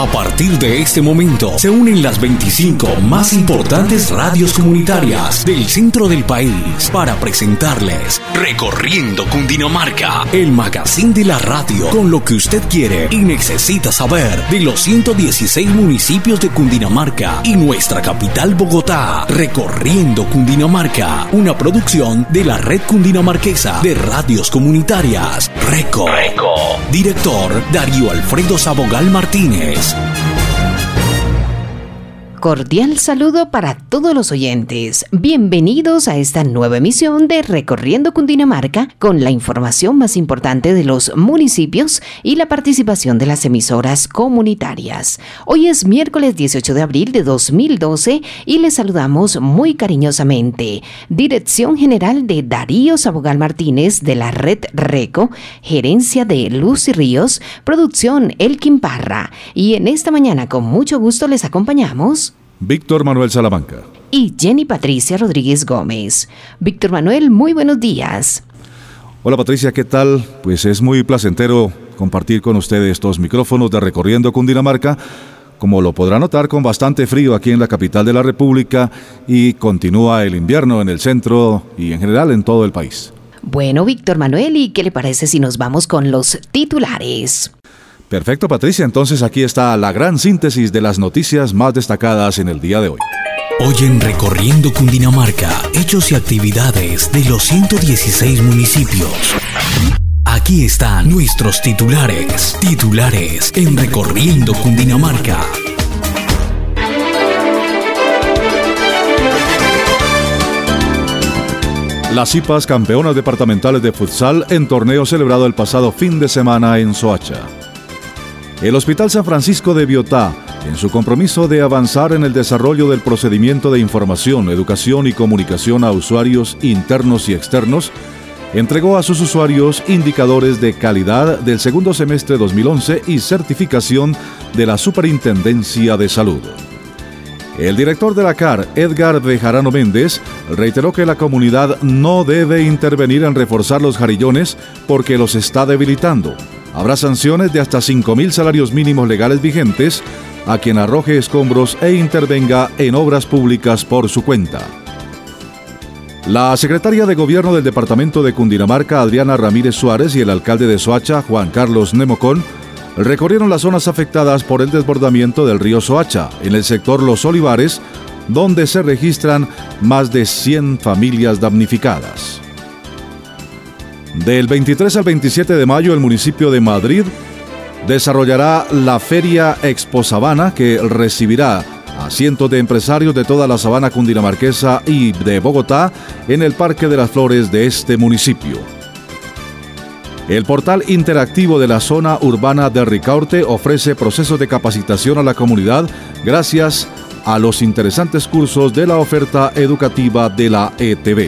A partir de este momento se unen las 25 más importantes radios comunitarias del centro del país para presentarles Recorriendo Cundinamarca, el magazine de la radio con lo que usted quiere y necesita saber de los 116 municipios de Cundinamarca y nuestra capital Bogotá. Recorriendo Cundinamarca, una producción de la Red Cundinamarquesa de Radios Comunitarias, RECO. Director Darío Alfredo Sabogal Martínez. Cordial saludo para todos los oyentes. Bienvenidos a esta nueva emisión de Recorriendo Cundinamarca con la información más importante de los municipios y la participación de las emisoras comunitarias. Hoy es miércoles 18 de abril de 2012 y les saludamos muy cariñosamente. Dirección General de Darío Sabogal Martínez de la Red RECO, Gerencia de Lucy Ríos, Producción Elkin Parra. Y en esta mañana con mucho gusto les acompañamos Víctor Manuel Salamanca y Jenny Patricia Rodríguez Gómez. Víctor Manuel, muy buenos días. Hola Patricia, ¿qué tal? Pues es muy placentero compartir con ustedes estos micrófonos de Recorriendo Cundinamarca, como lo podrá notar con bastante frío aquí en la capital de la República y continúa el invierno en el centro y en general en todo el país. Bueno, Víctor Manuel, ¿y qué le parece si nos vamos con los titulares? Perfecto, Patricia. Entonces aquí está la gran síntesis de las noticias más destacadas en el día de hoy. Hoy en Recorriendo Cundinamarca, hechos y actividades de los 116 municipios. Aquí están nuestros titulares. Titulares en Recorriendo Cundinamarca. Las IPAs campeonas departamentales de futsal en torneo celebrado el pasado fin de semana en Soacha. El Hospital San Francisco de Biotá, en su compromiso de avanzar en el desarrollo del procedimiento de información, educación y comunicación a usuarios internos y externos, entregó a sus usuarios indicadores de calidad del segundo semestre 2011 y certificación de la Superintendencia de Salud. El director de la CAR, Edgar Bejarano Méndez, reiteró que la comunidad no debe intervenir en reforzar los jarillones porque los está debilitando. Habrá sanciones de hasta 5.000 salarios mínimos legales vigentes a quien arroje escombros e intervenga en obras públicas por su cuenta. La secretaria de Gobierno del Departamento de Cundinamarca, Adriana Ramírez Suárez, y el alcalde de Soacha, Juan Carlos Nemocón, recorrieron las zonas afectadas por el desbordamiento del río Soacha, en el sector Los Olivares, donde se registran más de 100 familias damnificadas. Del 23 al 27 de mayo, el municipio de Madrid desarrollará la Feria Expo Sabana, que recibirá a cientos de empresarios de toda la sabana cundinamarquesa y de Bogotá en el Parque de las Flores de este municipio. El portal interactivo de la zona urbana de Ricaurte ofrece procesos de capacitación a la comunidad gracias a los interesantes cursos de la oferta educativa de la ETV.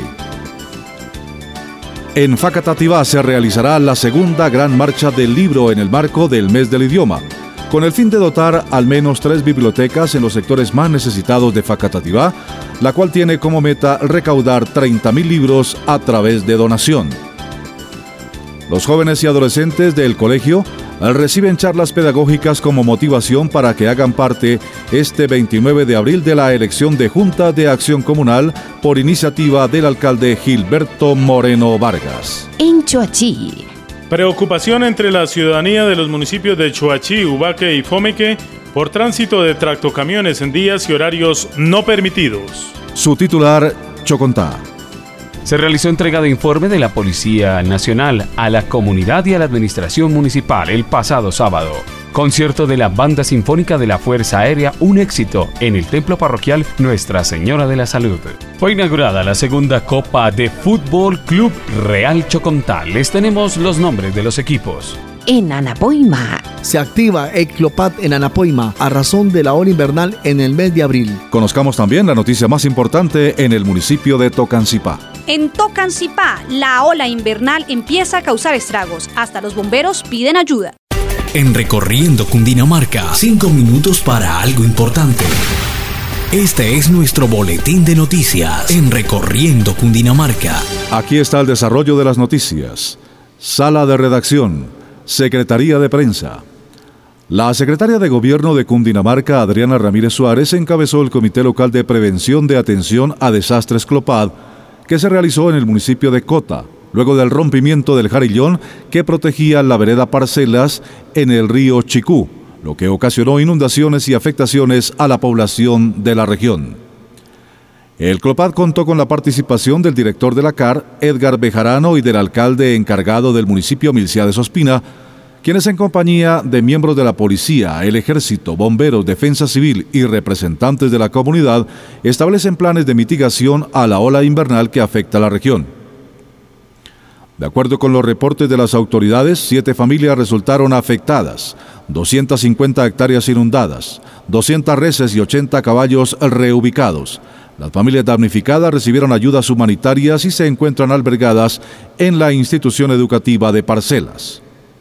En Facatativá se realizará la segunda gran marcha del libro en el marco del mes del idioma, con el fin de dotar al menos 3 bibliotecas en los sectores más necesitados de Facatativá, la cual tiene como meta recaudar 30.000 libros a través de donación. Los jóvenes y adolescentes del colegio reciben charlas pedagógicas como motivación para que hagan parte este 29 de abril de la elección de Junta de Acción Comunal por iniciativa del alcalde Gilberto Moreno Vargas. En Choachí. Preocupación entre la ciudadanía de los municipios de Choachí, Ubaque y Fomeque por tránsito de tractocamiones en días y horarios no permitidos. Su titular, Chocontá. Se realizó entrega de informe de la Policía Nacional a la comunidad y a la administración municipal el pasado sábado. Concierto de la Banda Sinfónica de la Fuerza Aérea, un éxito en el Templo Parroquial Nuestra Señora de la Salud. Fue inaugurada la segunda Copa de Fútbol Club Real Chocontá. Les tenemos los nombres de los equipos. En Anapoima. Se activa Eclopat en Anapoima a razón de la ola invernal en el mes de abril. Conozcamos también la noticia más importante en el municipio de Tocancipá. En Tocancipá, la ola invernal empieza a causar estragos. Hasta los bomberos piden ayuda. En Recorriendo Cundinamarca, 5 minutos para algo importante. Este es nuestro boletín de noticias en Recorriendo Cundinamarca. Aquí está el desarrollo de las noticias. Sala de redacción, Secretaría de Prensa. La secretaria de Gobierno de Cundinamarca, Adriana Ramírez Suárez, encabezó el Comité Local de Prevención de Atención a Desastres CLOPAD, que se realizó en el municipio de Cota, luego del rompimiento del jarillón que protegía la vereda Parcelas en el río Chicú, lo que ocasionó inundaciones y afectaciones a la población de la región. El CLOPAD contó con la participación del director de la CAR, Edgar Bejarano, y del alcalde encargado del municipio, Milciades Ospina, quienes en compañía de miembros de la policía, el ejército, bomberos, defensa civil y representantes de la comunidad establecen planes de mitigación a la ola invernal que afecta a la región. De acuerdo con los reportes de las autoridades, 7 familias resultaron afectadas, 250 hectáreas inundadas, 200 reses y 80 caballos reubicados. Las familias damnificadas recibieron ayudas humanitarias y se encuentran albergadas en la institución educativa de Parcelas.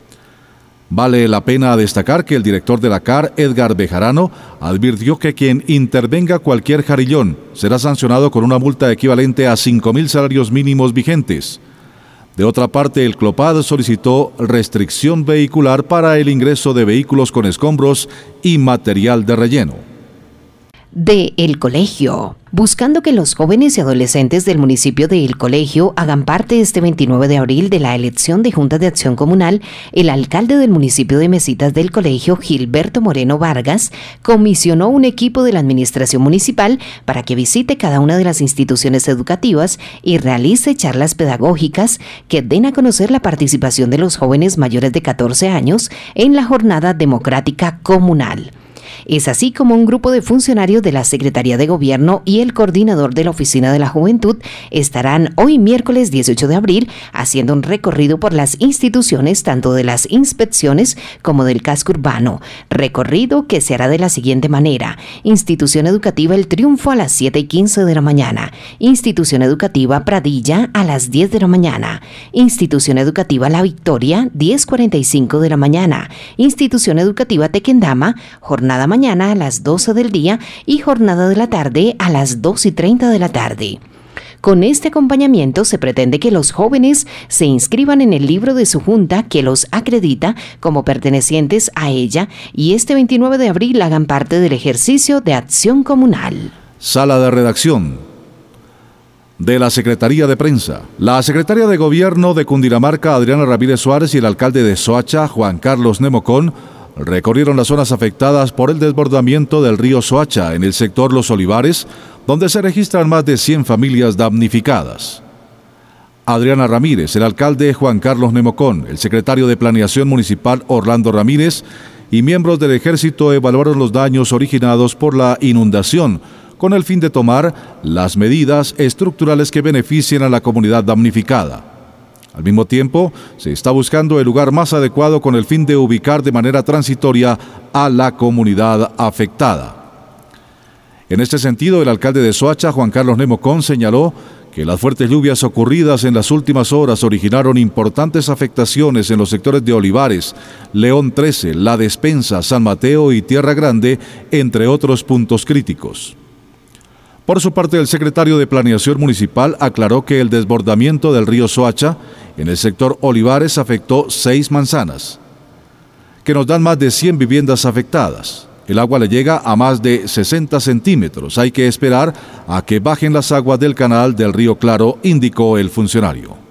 Vale la pena destacar que el director de la CAR, Edgar Bejarano, advirtió que quien intervenga cualquier jarillón será sancionado con una multa equivalente a 5.000 salarios mínimos vigentes. De otra parte, el CLOPAD solicitó restricción vehicular para el ingreso de vehículos con escombros y material de relleno. De El Colegio. Buscando que los jóvenes y adolescentes del municipio de El Colegio hagan parte este 29 de abril de la elección de Junta de Acción Comunal, el alcalde del municipio de Mesitas del Colegio, Gilberto Moreno Vargas, comisionó un equipo de la administración municipal para que visite cada una de las instituciones educativas y realice charlas pedagógicas que den a conocer la participación de los jóvenes mayores de 14 años en la jornada democrática comunal. Es así como un grupo de funcionarios de la Secretaría de Gobierno y el coordinador de la Oficina de la Juventud estarán hoy miércoles 18 de abril haciendo un recorrido por las instituciones tanto de las inspecciones como del casco urbano. Recorrido que se hará de la siguiente manera: Institución Educativa El Triunfo a las 7:15 de la mañana, Institución Educativa Pradilla a las 10 de la mañana, Institución Educativa La Victoria 10:45 de la mañana, Institución Educativa Tequendama, jornada mañana a las 12 del día y jornada de la tarde a las 2:30 de la tarde. Con este acompañamiento se pretende que los jóvenes se inscriban en el libro de su junta que los acredita como pertenecientes a ella y este 29 de abril hagan parte del ejercicio de acción comunal. Sala de redacción de la Secretaría de Prensa. La secretaria de Gobierno de Cundinamarca, Adriana Ramírez Suárez, y el alcalde de Soacha, Juan Carlos Nemocón, recorrieron las zonas afectadas por el desbordamiento del río Soacha en el sector Los Olivares, donde se registran más de 100 familias damnificadas. Adriana Ramírez, el alcalde Juan Carlos Nemocón, el secretario de Planeación Municipal Orlando Ramírez y miembros del Ejército evaluaron los daños originados por la inundación, con el fin de tomar las medidas estructurales que beneficien a la comunidad damnificada. Al mismo tiempo, se está buscando el lugar más adecuado con el fin de ubicar de manera transitoria a la comunidad afectada. En este sentido, el alcalde de Soacha, Juan Carlos Nemocón, señaló que las fuertes lluvias ocurridas en las últimas horas originaron importantes afectaciones en los sectores de Olivares, León 13, La Despensa, San Mateo y Tierra Grande, entre otros puntos críticos. Por su parte, el secretario de Planeación Municipal aclaró que el desbordamiento del río Soacha en el sector Olivares afectó 6 manzanas, que nos dan más de 100 viviendas afectadas. El agua le llega a más de 60 centímetros. Hay que esperar a que bajen las aguas del canal del río Claro, indicó el funcionario.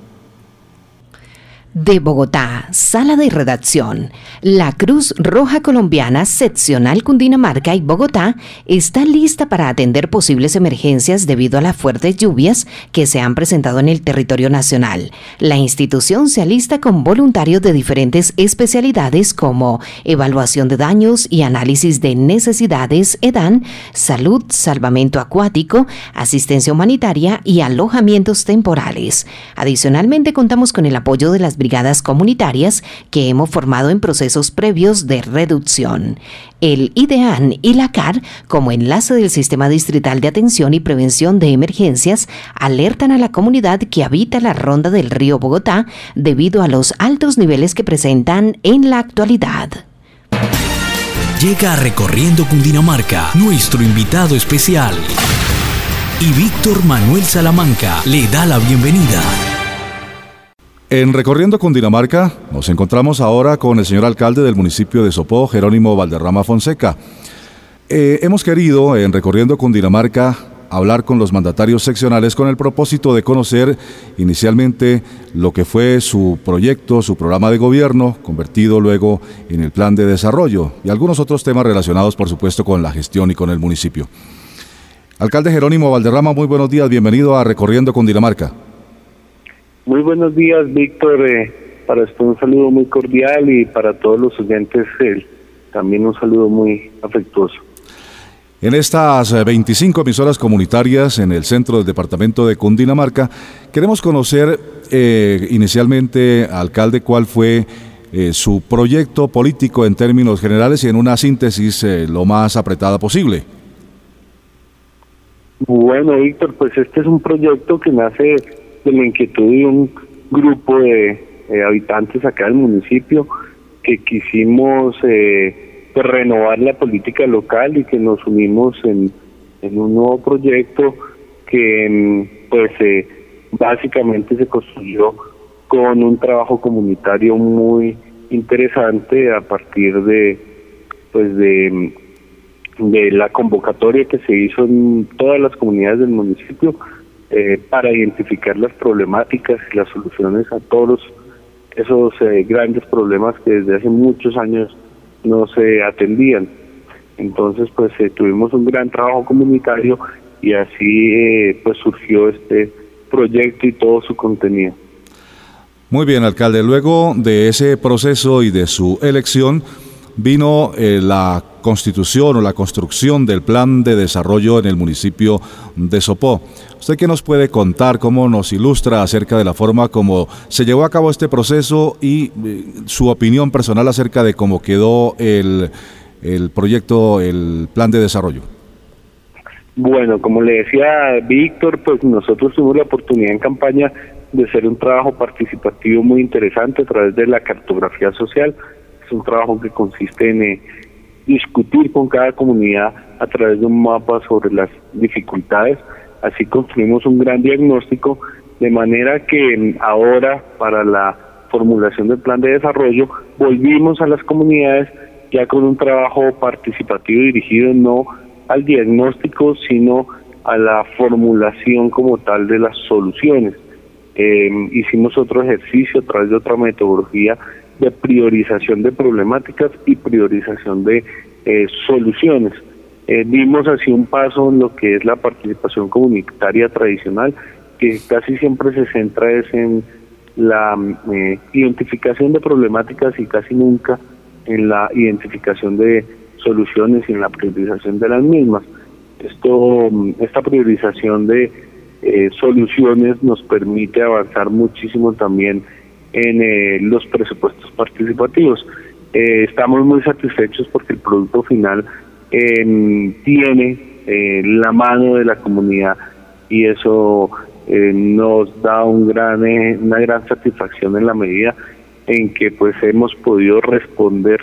De Bogotá, Sala de Redacción. La Cruz Roja Colombiana Seccional Cundinamarca y Bogotá está lista para atender posibles emergencias debido a las fuertes lluvias que se han presentado en el territorio nacional. La institución se alista con voluntarios de diferentes especialidades como evaluación de daños y análisis de necesidades, EDAN, salud, salvamento acuático, asistencia humanitaria y alojamientos temporales. Adicionalmente, contamos con el apoyo de las brigadas comunitarias que hemos formado en procesos previos de reducción. El IDEAN y la CAR, como enlace del Sistema Distrital de Atención y Prevención de Emergencias, alertan a la comunidad que habita la ronda del río Bogotá debido a los altos niveles que presentan en la actualidad. Llega Recorriendo Cundinamarca, nuestro invitado especial. Y Víctor Manuel Salamanca le da la bienvenida. En Recorriendo Cundinamarca nos encontramos ahora con el señor alcalde del municipio de Sopó, Jerónimo Valderrama Fonseca. Hemos querido, en Recorriendo Cundinamarca, hablar con los mandatarios seccionales con el propósito de conocer inicialmente lo que fue su proyecto, su programa de gobierno, convertido luego en el plan de desarrollo y algunos otros temas relacionados, por supuesto, con la gestión y con el municipio. Alcalde Jerónimo Valderrama, muy buenos días, bienvenido a Recorriendo Cundinamarca. Muy buenos días, Víctor. Para usted un saludo muy cordial y para todos los oyentes también un saludo muy afectuoso. En estas 25 emisoras comunitarias en el centro del departamento de Cundinamarca, queremos conocer inicialmente, alcalde, cuál fue su proyecto político en términos generales y en una síntesis lo más apretada posible. Bueno, Víctor, pues este es un proyecto que nace de la inquietud de un grupo de habitantes acá del municipio que quisimos pues renovar la política local y que nos unimos en un nuevo proyecto que pues básicamente se construyó con un trabajo comunitario muy interesante a partir de la convocatoria que se hizo en todas las comunidades del municipio para identificar las problemáticas y las soluciones a todos esos grandes problemas que desde hace muchos años no se atendían. Entonces pues tuvimos un gran trabajo comunitario y así pues surgió este proyecto y todo su contenido. Muy bien, alcalde, luego de ese proceso y de su elección vino la constitución o la construcción del plan de desarrollo en el municipio de Sopó. ¿Usted qué nos puede contar, cómo nos ilustra acerca de la forma como se llevó a cabo este proceso y su opinión personal acerca de cómo quedó el proyecto, el plan de desarrollo? Bueno, como le decía Víctor, pues nosotros tuvimos la oportunidad en campaña de hacer un trabajo participativo muy interesante a través de la cartografía social. Es un trabajo que consiste en discutir con cada comunidad a través de un mapa sobre las dificultades. Así construimos un gran diagnóstico, de manera que ahora, para la formulación del plan de desarrollo, volvimos a las comunidades ya con un trabajo participativo dirigido no al diagnóstico, sino a la formulación como tal de las soluciones. Hicimos otro ejercicio a través de otra metodología de priorización de problemáticas y priorización de soluciones. Dimos así un paso en lo que es la participación comunitaria tradicional, que casi siempre se centra en la identificación de problemáticas y casi nunca en la identificación de soluciones y en la priorización de las mismas. Esta priorización de soluciones nos permite avanzar muchísimo también en los presupuestos participativos. Estamos muy satisfechos porque el producto final tiene la mano de la comunidad y eso nos da una gran satisfacción en la medida en que pues hemos podido responder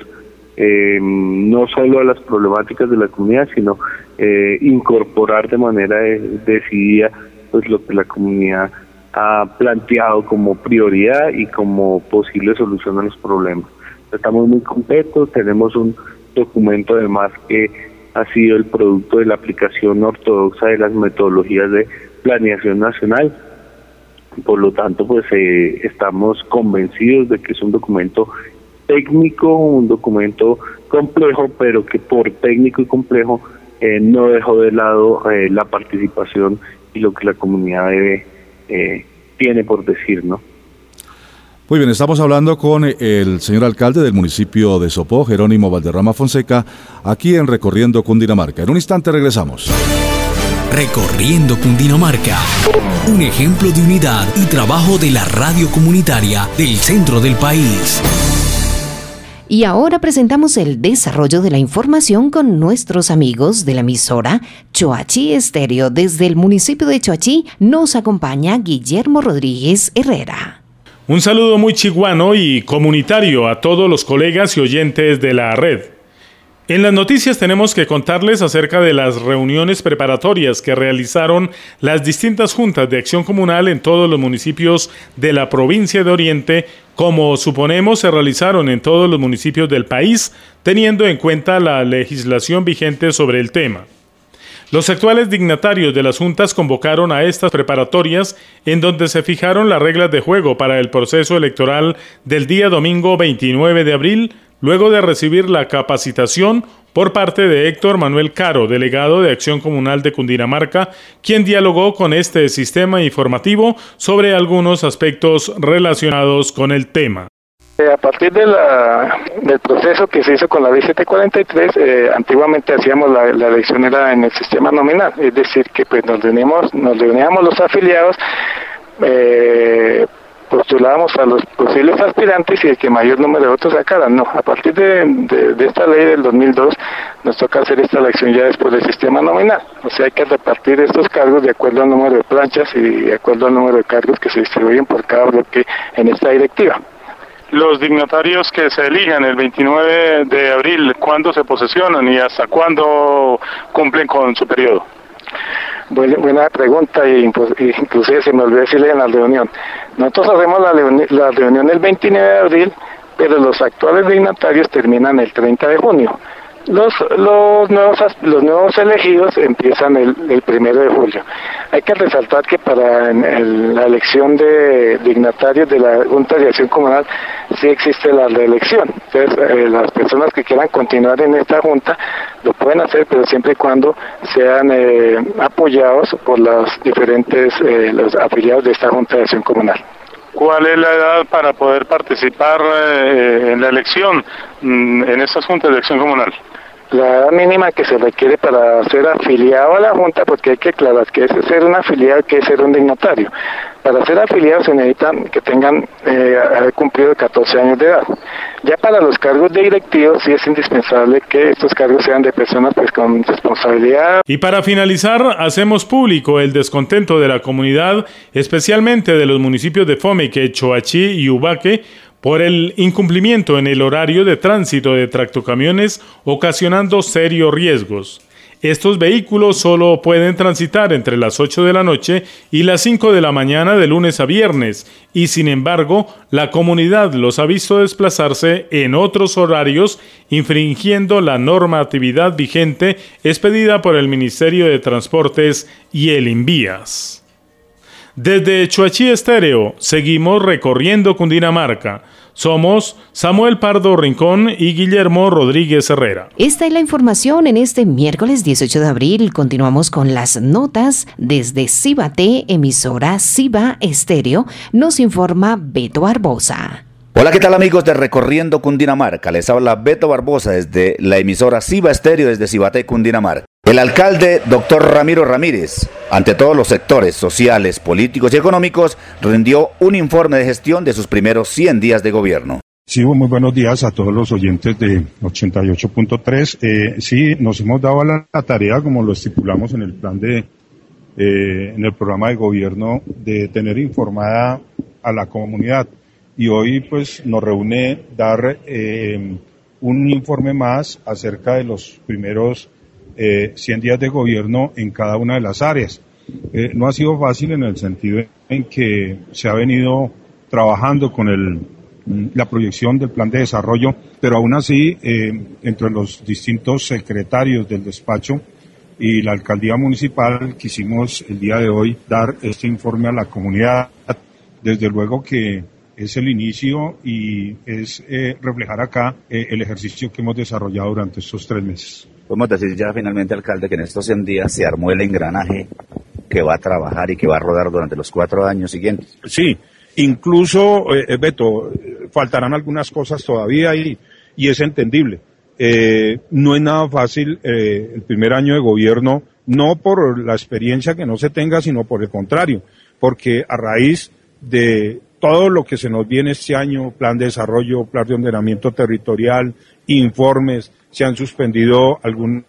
no solo a las problemáticas de la comunidad, sino incorporar de manera decidida pues lo que la comunidad ha planteado como prioridad y como posible solución a los problemas. Estamos muy contentos, tenemos un documento además que ha sido el producto de la aplicación ortodoxa de las metodologías de planeación nacional. Por lo tanto, pues estamos convencidos de que es un documento técnico, un documento complejo, pero que por técnico y complejo no dejó de lado la participación y lo que la comunidad tiene por decir, ¿no? Muy bien, estamos hablando con el señor alcalde del municipio de Sopó, Jerónimo Valderrama Fonseca, aquí en Recorriendo Cundinamarca. En un instante regresamos. Recorriendo Cundinamarca, un ejemplo de unidad y trabajo de la radio comunitaria del centro del país. Y ahora presentamos el desarrollo de la información con nuestros amigos de la emisora Choachí Estéreo. Desde el municipio de Choachí nos acompaña Guillermo Rodríguez Herrera. Un saludo muy chiguano y comunitario a todos los colegas y oyentes de la red. En las noticias tenemos que contarles acerca de las reuniones preparatorias que realizaron las distintas juntas de acción comunal en todos los municipios de la provincia de Oriente, como suponemos se realizaron en todos los municipios del país, teniendo en cuenta la legislación vigente sobre el tema. Los actuales dignatarios de las juntas convocaron a estas preparatorias en donde se fijaron las reglas de juego para el proceso electoral del día domingo 29 de abril, luego de recibir la capacitación por parte de Héctor Manuel Caro, delegado de Acción Comunal de Cundinamarca, quien dialogó con este sistema informativo sobre algunos aspectos relacionados con el tema. A partir del proceso que se hizo con la ley 743, antiguamente hacíamos la elección era en el sistema nominal, es decir, que pues nos reuníamos los afiliados, postulábamos a los posibles aspirantes y el que mayor número de votos sacaran. No, a partir de esta ley del 2002 nos toca hacer esta elección ya después del sistema nominal, o sea hay que repartir estos cargos de acuerdo al número de planchas y de acuerdo al número de cargos que se distribuyen por cada bloque en esta directiva. Los dignatarios que se elijan el 29 de abril, ¿cuándo se posesionan y hasta cuándo cumplen con su periodo? Buena pregunta, y inclusive se me olvidó decirle en la reunión. Nosotros hacemos la reunión el 29 de abril, pero los actuales dignatarios terminan el 30 de junio. Los nuevos elegidos empiezan el 1 de julio. Hay que resaltar que para la elección de dignatarios de la Junta de Acción Comunal sí existe la reelección. Entonces, las personas que quieran continuar en esta Junta lo pueden hacer, pero siempre y cuando sean apoyados por los diferentes los afiliados de esta Junta de Acción Comunal. ¿Cuál es la edad para poder participar en la elección en estas juntas de acción comunal? La edad mínima que se requiere para ser afiliado a la Junta, porque hay que aclarar que es ser un afiliado, que es ser un dignatario. Para ser afiliado se necesita que tengan haber cumplido 14 años de edad. Ya para los cargos de directivos sí es indispensable que estos cargos sean de personas pues con responsabilidad. Y para finalizar, hacemos público el descontento de la comunidad, especialmente de los municipios de Fomeque, Choachí y Ubaque, por el incumplimiento en el horario de tránsito de tractocamiones, ocasionando serios riesgos. Estos vehículos solo pueden transitar entre las 8 de la noche y las 5 de la mañana de lunes a viernes, y sin embargo, la comunidad los ha visto desplazarse en otros horarios, infringiendo la normatividad vigente expedida por el Ministerio de Transportes y el Invías. Desde Choachí Estéreo, seguimos recorriendo Cundinamarca. Somos Samuel Pardo Rincón y Guillermo Rodríguez Herrera. Esta es la información en este miércoles 18 de abril. Continuamos con las notas desde Cibaté, emisora Ciba Estéreo. Nos informa Beto Barbosa. Hola, ¿qué tal amigos de Recorriendo Cundinamarca? Les habla Beto Barbosa desde la emisora Ciba Estéreo desde Cibaté, Cundinamarca. El alcalde, doctor Ramiro Ramírez, ante todos los sectores sociales, políticos y económicos, rindió un informe de gestión de sus primeros 100 días de gobierno. Sí, muy buenos días a todos los oyentes de 88.3. Sí, nos hemos dado la tarea, como lo estipulamos en el plan en el programa de gobierno, de tener informada a la comunidad. Y hoy pues nos reúne dar un informe más acerca de los primeros 100 días de gobierno en cada una de las áreas. No ha sido fácil en el sentido en que se ha venido trabajando con la proyección del plan de desarrollo, pero aún así, entre los distintos secretarios del despacho y la alcaldía municipal, quisimos el día de hoy dar este informe a la comunidad. Desde luego que es el inicio y es reflejar acá el ejercicio que hemos desarrollado durante estos 3 meses. Podemos decir ya finalmente, alcalde, que en estos 100 días se armó el engranaje que va a trabajar y que va a rodar durante los 4 años siguientes. Sí, incluso, Beto, faltarán algunas cosas todavía y es entendible. No es nada fácil el primer año de gobierno, no por la experiencia que no se tenga, sino por el contrario, porque a raíz de todo lo que se nos viene este año, plan de desarrollo, plan de ordenamiento territorial, informes, se han suspendido algunas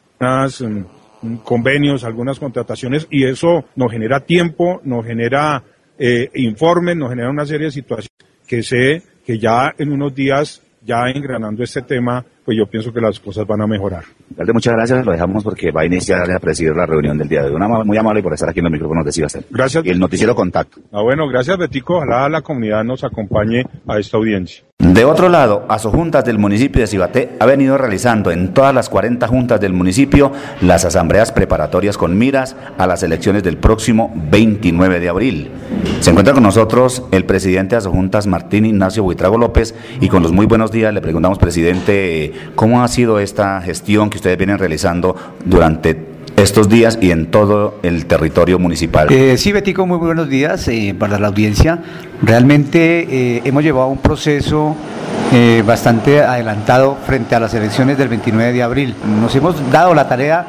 convenios, algunas contrataciones, y eso nos genera tiempo, nos genera informes, nos genera una serie de situaciones que sé que ya en unos días, ya engranando este tema, pues yo pienso que las cosas van a mejorar. Alcalde, muchas gracias, lo dejamos porque va a iniciar a presidir la reunión del día de hoy. Muy amable por estar aquí en los micrófonos de Cibastel. Gracias. Y el noticiero Contacto. Bueno, gracias Betico, ojalá la comunidad nos acompañe a esta audiencia. De otro lado, Asojuntas del municipio de Cibaté ha venido realizando en todas las 40 juntas del municipio las asambleas preparatorias con miras a las elecciones del próximo 29 de abril. Se encuentra con nosotros el presidente de Asojuntas, Martín Ignacio Buitrago López, y con los muy buenos días le preguntamos, presidente, ¿cómo ha sido esta gestión que ustedes vienen realizando durante estos días y en todo el territorio municipal? Sí, Betico, muy buenos días para la audiencia. Realmente hemos llevado un proceso bastante adelantado frente a las elecciones del 29 de abril. Nos hemos dado la tarea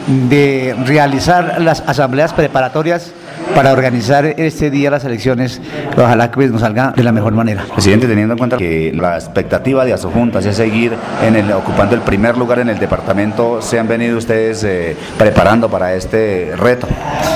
de realizar las asambleas preparatorias para organizar este día las elecciones. Ojalá que nos salga de la mejor manera. Presidente, teniendo en cuenta que la expectativa de Asojuntas es seguir ocupando el primer lugar en el departamento, ¿se han venido ustedes preparando para este reto?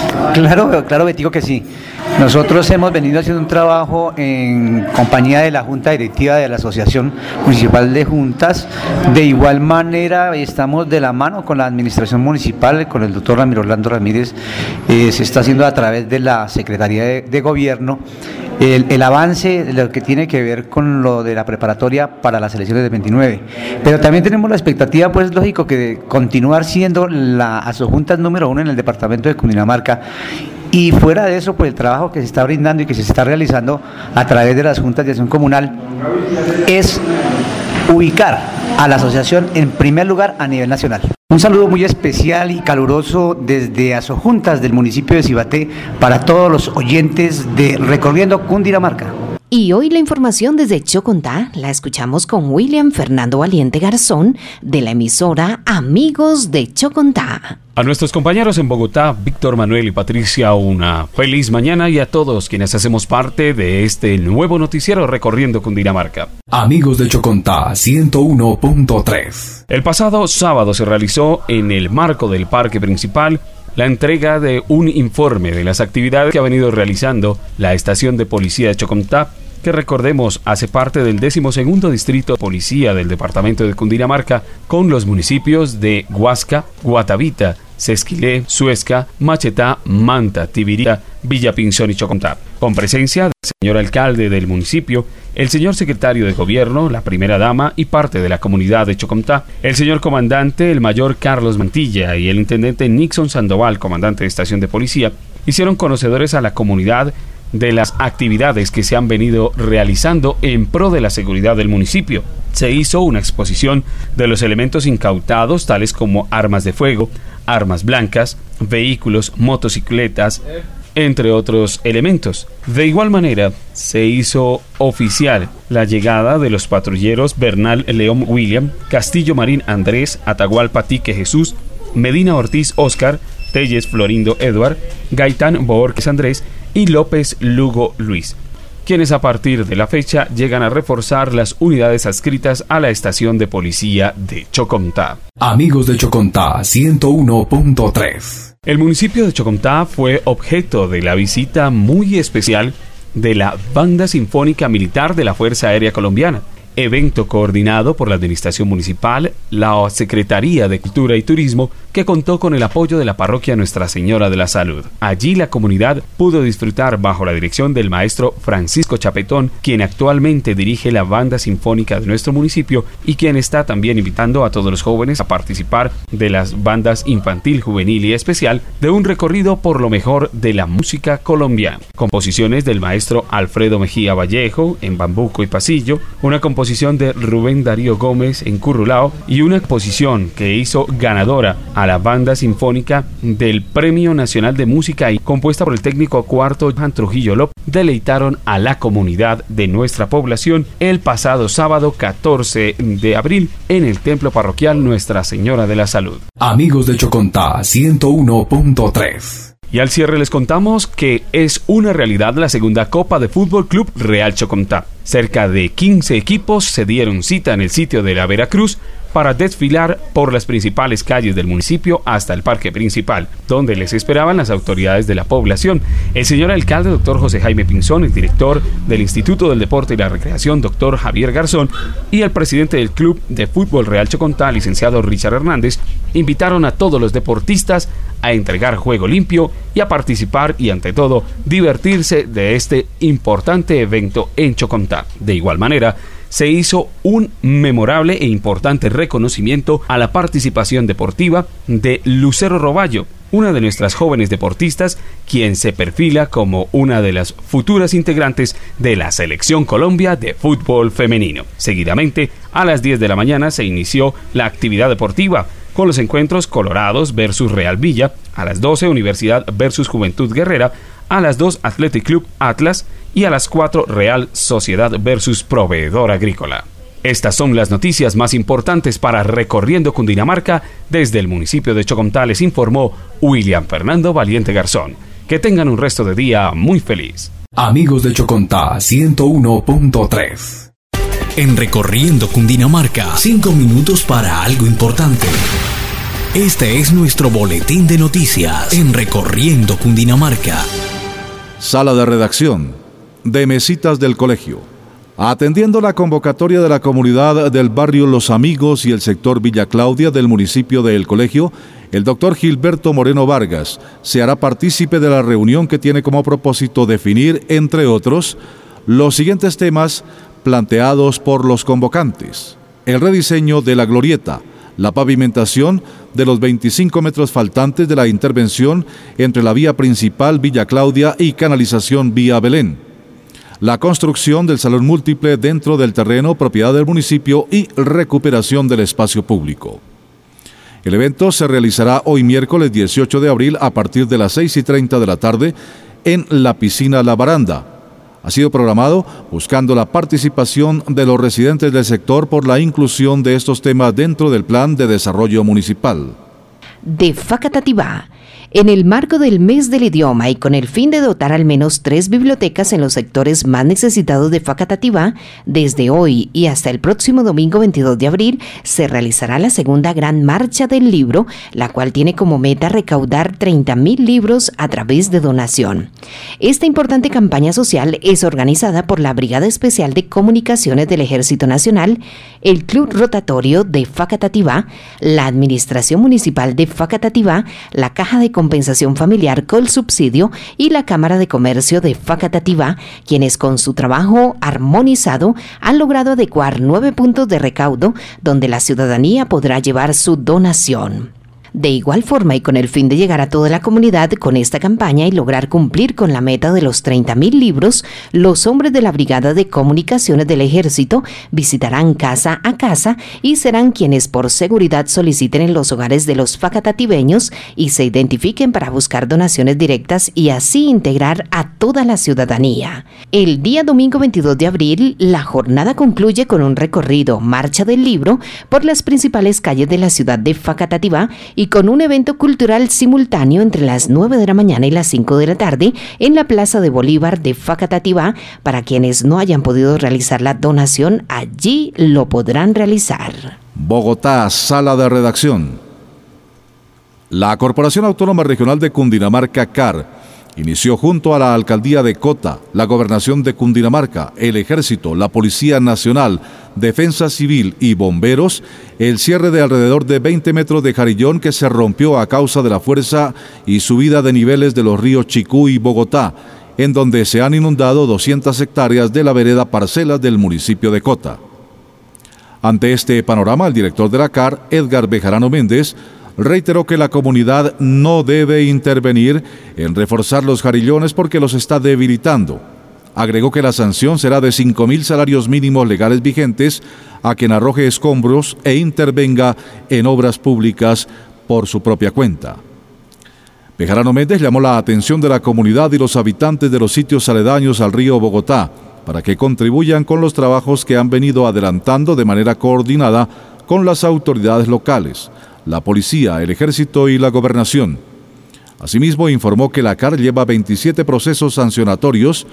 Claro, Betico, que sí. Nosotros hemos venido haciendo un trabajo en compañía de la Junta Directiva de la Asociación Municipal de Juntas. De igual manera estamos de la mano con la Administración Municipal, con el doctor Ramiro Orlando Ramírez. Se está haciendo a través de la Secretaría de Gobierno el avance de lo que tiene que ver con lo de la preparatoria para las elecciones del 29. Pero también tenemos la expectativa, pues lógico, que de continuar siendo la Asojuntas número 1 en el departamento de Cundinamarca. Y fuera de eso, pues el trabajo que se está brindando y que se está realizando a través de las juntas de acción comunal es ubicar a la asociación en primer lugar a nivel nacional. Un saludo muy especial y caluroso desde Asojuntas del municipio de Cibaté para todos los oyentes de Recorriendo Cundinamarca. Y hoy la información desde Chocontá la escuchamos con William Fernando Valiente Garzón de la emisora Amigos de Chocontá. A nuestros compañeros en Bogotá, Víctor Manuel y Patricia, una feliz mañana, y a todos quienes hacemos parte de este nuevo noticiero Recorriendo Cundinamarca. Amigos de Chocontá 101.3. El pasado sábado se realizó en el marco del parque principal la entrega de un informe de las actividades que ha venido realizando la estación de policía de Chocontá, que recordemos hace parte del 12º distrito de policía del departamento de Cundinamarca, con los municipios de Huasca, Guatavita, Sesquilé, Suesca, Machetá, Manta, Tibiría, Villapinzón y Chocontá, con presencia del señor alcalde del municipio, el señor secretario de gobierno, la primera dama y parte de la comunidad de Chocontá, el señor comandante, el mayor Carlos Mantilla, y el intendente Nixon Sandoval, comandante de estación de policía, hicieron conocedores a la comunidad de las actividades que se han venido realizando en pro de la seguridad del municipio. Se hizo una exposición de los elementos incautados, tales como armas de fuego, armas blancas, vehículos, motocicletas, entre otros elementos. De igual manera, se hizo oficial la llegada de los patrulleros Bernal León William, Castillo Marín Andrés, Atahualpa Tique Jesús, Medina Ortiz Oscar, Telles Florindo Edward, Gaitán Borges Andrés y López Lugo Luis, quienes a partir de la fecha llegan a reforzar las unidades adscritas a la estación de policía de Chocontá. Amigos de Chocontá 101.3. El municipio de Chocontá fue objeto de la visita muy especial de la Banda Sinfónica Militar de la Fuerza Aérea Colombiana, evento coordinado por la Administración Municipal, la Secretaría de Cultura y Turismo, que contó con el apoyo de la parroquia Nuestra Señora de la Salud. Allí la comunidad pudo disfrutar bajo la dirección del maestro Francisco Chapetón, quien actualmente dirige la Banda Sinfónica de nuestro municipio y quien está también invitando a todos los jóvenes a participar de las bandas infantil, juvenil y especial de un recorrido por lo mejor de la música colombiana. Composiciones del maestro Alfredo Mejía Vallejo en bambuco y pasillo, una composición de Rubén Darío Gómez en currulao y una exposición que hizo ganadora a la Banda Sinfónica del Premio Nacional de Música y compuesta por el técnico cuarto Johan Trujillo López, deleitaron a la comunidad de nuestra población el pasado sábado 14 de abril en el Templo Parroquial Nuestra Señora de la Salud. Amigos de Chocontá 101.3. Y al cierre les contamos que es una realidad la segunda Copa de Fútbol Club Real Chocontá. Cerca de 15 equipos se dieron cita en el sitio de la Veracruz para desfilar por las principales calles del municipio hasta el parque principal, donde les esperaban las autoridades de la población. El señor alcalde, doctor José Jaime Pinzón, el director del Instituto del Deporte y la Recreación, doctor Javier Garzón, y el presidente del Club de Fútbol Real Chocontá, licenciado Richard Hernández, invitaron a todos los deportistas a entregar juego limpio y a participar y, ante todo, divertirse de este importante evento en Chocontá. De igual manera, se hizo un memorable e importante reconocimiento a la participación deportiva de Lucero Roballo, una de nuestras jóvenes deportistas, quien se perfila como una de las futuras integrantes de la Selección Colombia de fútbol femenino. Seguidamente, a las 10 de la mañana se inició la actividad deportiva, con los encuentros Colorados versus Real Villa, a las 12 Universidad versus Juventud Guerrera, a las 2 Athletic Club Atlas y a las 4 Real Sociedad versus Proveedor Agrícola. Estas son las noticias más importantes para Recorriendo Cundinamarca. Desde el municipio de Chocontá les informó William Fernando Valiente Garzón. Que tengan un resto de día muy feliz. Amigos de Chocontá 101.3. En Recorriendo Cundinamarca, 5 minutos para algo importante. Este es nuestro boletín de noticias en Recorriendo Cundinamarca. Sala de redacción de Mesitas del Colegio. Atendiendo la convocatoria de la comunidad del barrio Los Amigos y el sector Villa Claudia del municipio de El Colegio, el doctor Gilberto Moreno Vargas se hará partícipe de la reunión que tiene como propósito definir, entre otros, los siguientes temas planteados por los convocantes: el rediseño de la glorieta, la pavimentación de los 25 metros faltantes de la intervención entre la vía principal Villa Claudia y canalización vía Belén, la construcción del salón múltiple dentro del terreno propiedad del municipio y recuperación del espacio público. El evento se realizará hoy miércoles 18 de abril a partir de las 6:30 de la tarde en la piscina La Baranda. Ha sido programado buscando la participación de los residentes del sector por la inclusión de estos temas dentro del plan de desarrollo municipal. De Facatativá. En el marco del mes del idioma y con el fin de dotar al menos 3 bibliotecas en los sectores más necesitados de Facatativá, desde hoy y hasta el próximo domingo 22 de abril se realizará la segunda gran marcha del libro, la cual tiene como meta recaudar 30.000 libros a través de donación. Esta importante campaña social es organizada por la Brigada Especial de Comunicaciones del Ejército Nacional, el Club Rotatorio de Facatativá, la Administración Municipal de Facatativá, la Caja de Compensación Familiar Colsubsidio y la Cámara de Comercio de Facatativá, quienes con su trabajo armonizado han logrado adecuar 9 puntos de recaudo donde la ciudadanía podrá llevar su donación. De igual forma y con el fin de llegar a toda la comunidad con esta campaña y lograr cumplir con la meta de los 30.000 libros, los hombres de la Brigada de Comunicaciones del Ejército visitarán casa a casa y serán quienes por seguridad soliciten en los hogares de los facatativeños y se identifiquen para buscar donaciones directas y así integrar a toda la ciudadanía. El día domingo 22 de abril, la jornada concluye con un recorrido Marcha del Libro por las principales calles de la ciudad de Facatativá y con un evento cultural simultáneo entre las 9 de la mañana y las 5 de la tarde en la Plaza de Bolívar de Facatativá. Para quienes no hayan podido realizar la donación, allí lo podrán realizar. Bogotá, sala de redacción. La Corporación Autónoma Regional de Cundinamarca, CAR, inició junto a la Alcaldía de Cota, la Gobernación de Cundinamarca, el Ejército, la Policía Nacional, Defensa Civil y Bomberos, el cierre de alrededor de 20 metros de jarillón que se rompió a causa de la fuerza y subida de niveles de los ríos Chicú y Bogotá, en donde se han inundado 200 hectáreas de la vereda Parcelas del municipio de Cota. Ante este panorama, el director de la CAR, Edgar Bejarano Méndez, reiteró que la comunidad no debe intervenir en reforzar los jarillones porque los está debilitando. Agregó que la sanción será de 5.000 salarios mínimos legales vigentes a quien arroje escombros e intervenga en obras públicas por su propia cuenta. Bejarano Méndez llamó la atención de la comunidad y los habitantes de los sitios aledaños al río Bogotá para que contribuyan con los trabajos que han venido adelantando de manera coordinada con las autoridades locales, la policía, el ejército y la gobernación. Asimismo, informó que la CAR lleva 27 procesos sancionatorios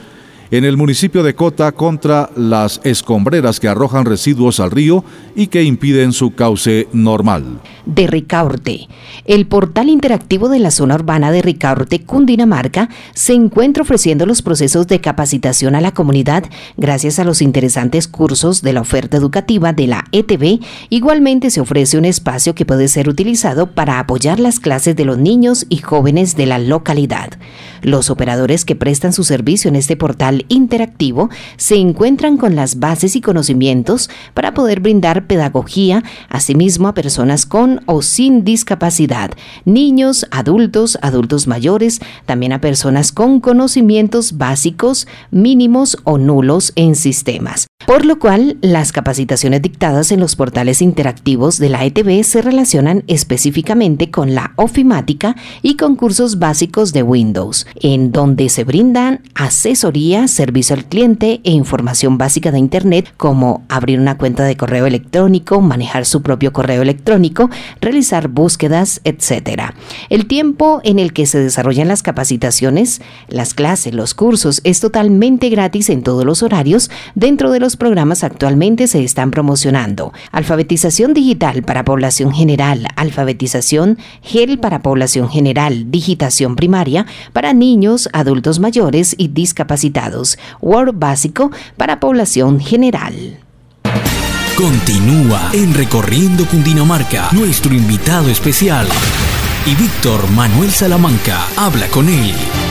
en el municipio de Cota contra las escombreras que arrojan residuos al río y que impiden su cauce normal. De Ricaurte. El portal interactivo de la zona urbana de Ricaurte, Cundinamarca, se encuentra ofreciendo los procesos de capacitación a la comunidad gracias a los interesantes cursos de la oferta educativa de la ETB. Igualmente se ofrece un espacio que puede ser utilizado para apoyar las clases de los niños y jóvenes de la localidad. Los operadores que prestan su servicio en este portal interactivo se encuentran con las bases y conocimientos para poder brindar pedagogía, asimismo a personas con o sin discapacidad, niños, adultos mayores, también a personas con conocimientos básicos, mínimos o nulos en sistemas. Por lo cual, las capacitaciones dictadas en los portales interactivos de la ETB se relacionan específicamente con la ofimática y con cursos básicos de Windows, en donde se brindan asesoría, servicio al cliente e información básica de Internet, como abrir una cuenta de correo electrónico, manejar su propio correo electrónico, realizar búsquedas, etc. El tiempo en el que se desarrollan las capacitaciones, las clases, los cursos, es totalmente gratis en todos los horarios. Dentro de los programas actualmente se están promocionando alfabetización digital para población general, alfabetización GEL para población general, digitación primaria para niños, adultos mayores y discapacitados, Word básico para población general. Continúa en Recorriendo Cundinamarca nuestro invitado especial y Víctor Manuel Salamanca habla con él.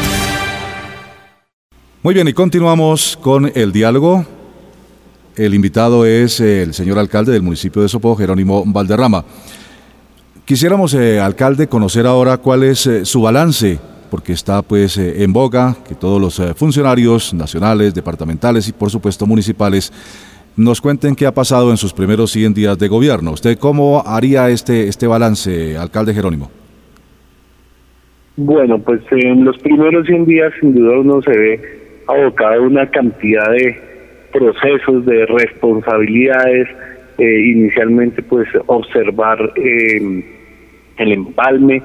Muy bien, y continuamos con el diálogo. El invitado es el señor alcalde del municipio de Sopó, Jerónimo Valderrama. Quisiéramos, alcalde, conocer ahora cuál es su balance, porque está pues en boga que todos los funcionarios nacionales, departamentales y por supuesto municipales nos cuenten qué ha pasado en sus primeros 100 días de gobierno. ¿Usted cómo haría este balance, alcalde Jerónimo? Bueno, pues en los primeros 100 días sin duda uno se ve abocado a una cantidad de procesos, de responsabilidades, inicialmente pues observar el empalme,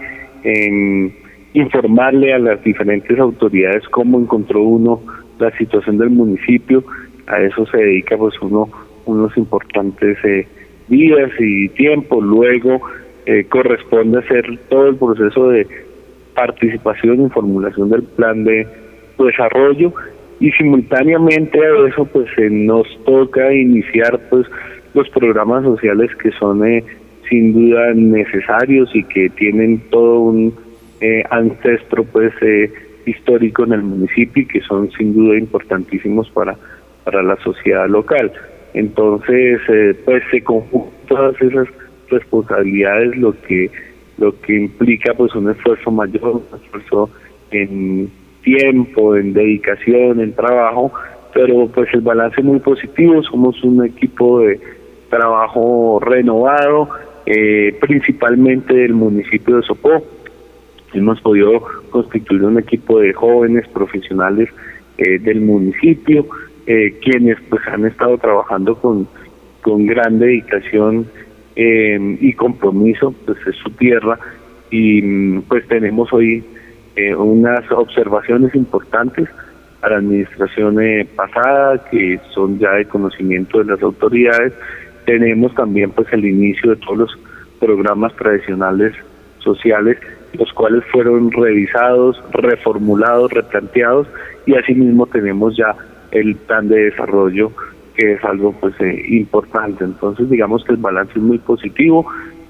informarle a las diferentes autoridades cómo encontró uno la situación del municipio. A eso se dedica pues unos importantes días y tiempo. Luego corresponde hacer todo el proceso de participación y formulación del plan de desarrollo, y simultáneamente a eso pues nos toca iniciar pues los programas sociales que son sin duda necesarios y que tienen todo un ancestro pues histórico en el municipio y que son sin duda importantísimos para la sociedad local. Entonces pues se conjugan todas esas responsabilidades, lo que implica pues un esfuerzo mayor, un esfuerzo en tiempo, en dedicación, en trabajo, pero pues el balance es muy positivo. Somos un equipo de trabajo renovado, principalmente del municipio de Sopó. Hemos podido constituir un equipo de jóvenes profesionales del municipio, quienes pues han estado trabajando con gran dedicación y compromiso, pues es su tierra, y pues tenemos hoy unas observaciones importantes a la administración pasada, que son ya de conocimiento de las autoridades. Tenemos también pues el inicio de todos los programas tradicionales sociales, los cuales fueron revisados, reformulados, replanteados, y asimismo tenemos ya el plan de desarrollo, que es algo pues importante. Entonces digamos que el balance es muy positivo,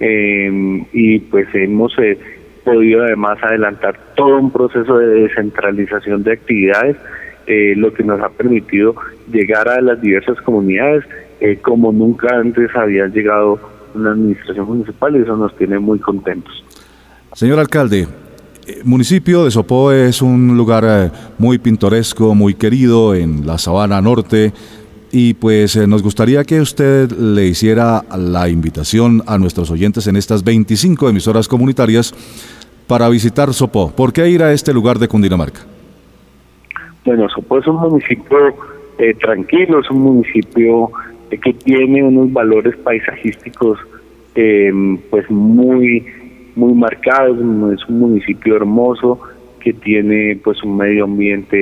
y pues hemos podido además adelantar todo un proceso de descentralización de actividades, lo que nos ha permitido llegar a las diversas comunidades como nunca antes había llegado una administración municipal, y eso nos tiene muy contentos. Señor alcalde, municipio de Sopó es un lugar muy pintoresco, muy querido en la Sabana Norte, y pues nos gustaría que usted le hiciera la invitación a nuestros oyentes en estas 25 emisoras comunitarias para visitar Sopó. ¿Por qué ir a este lugar de Cundinamarca? Bueno, Sopó es un municipio tranquilo, es un municipio que tiene unos valores paisajísticos pues muy marcados. Es un municipio hermoso que tiene pues un medio ambiente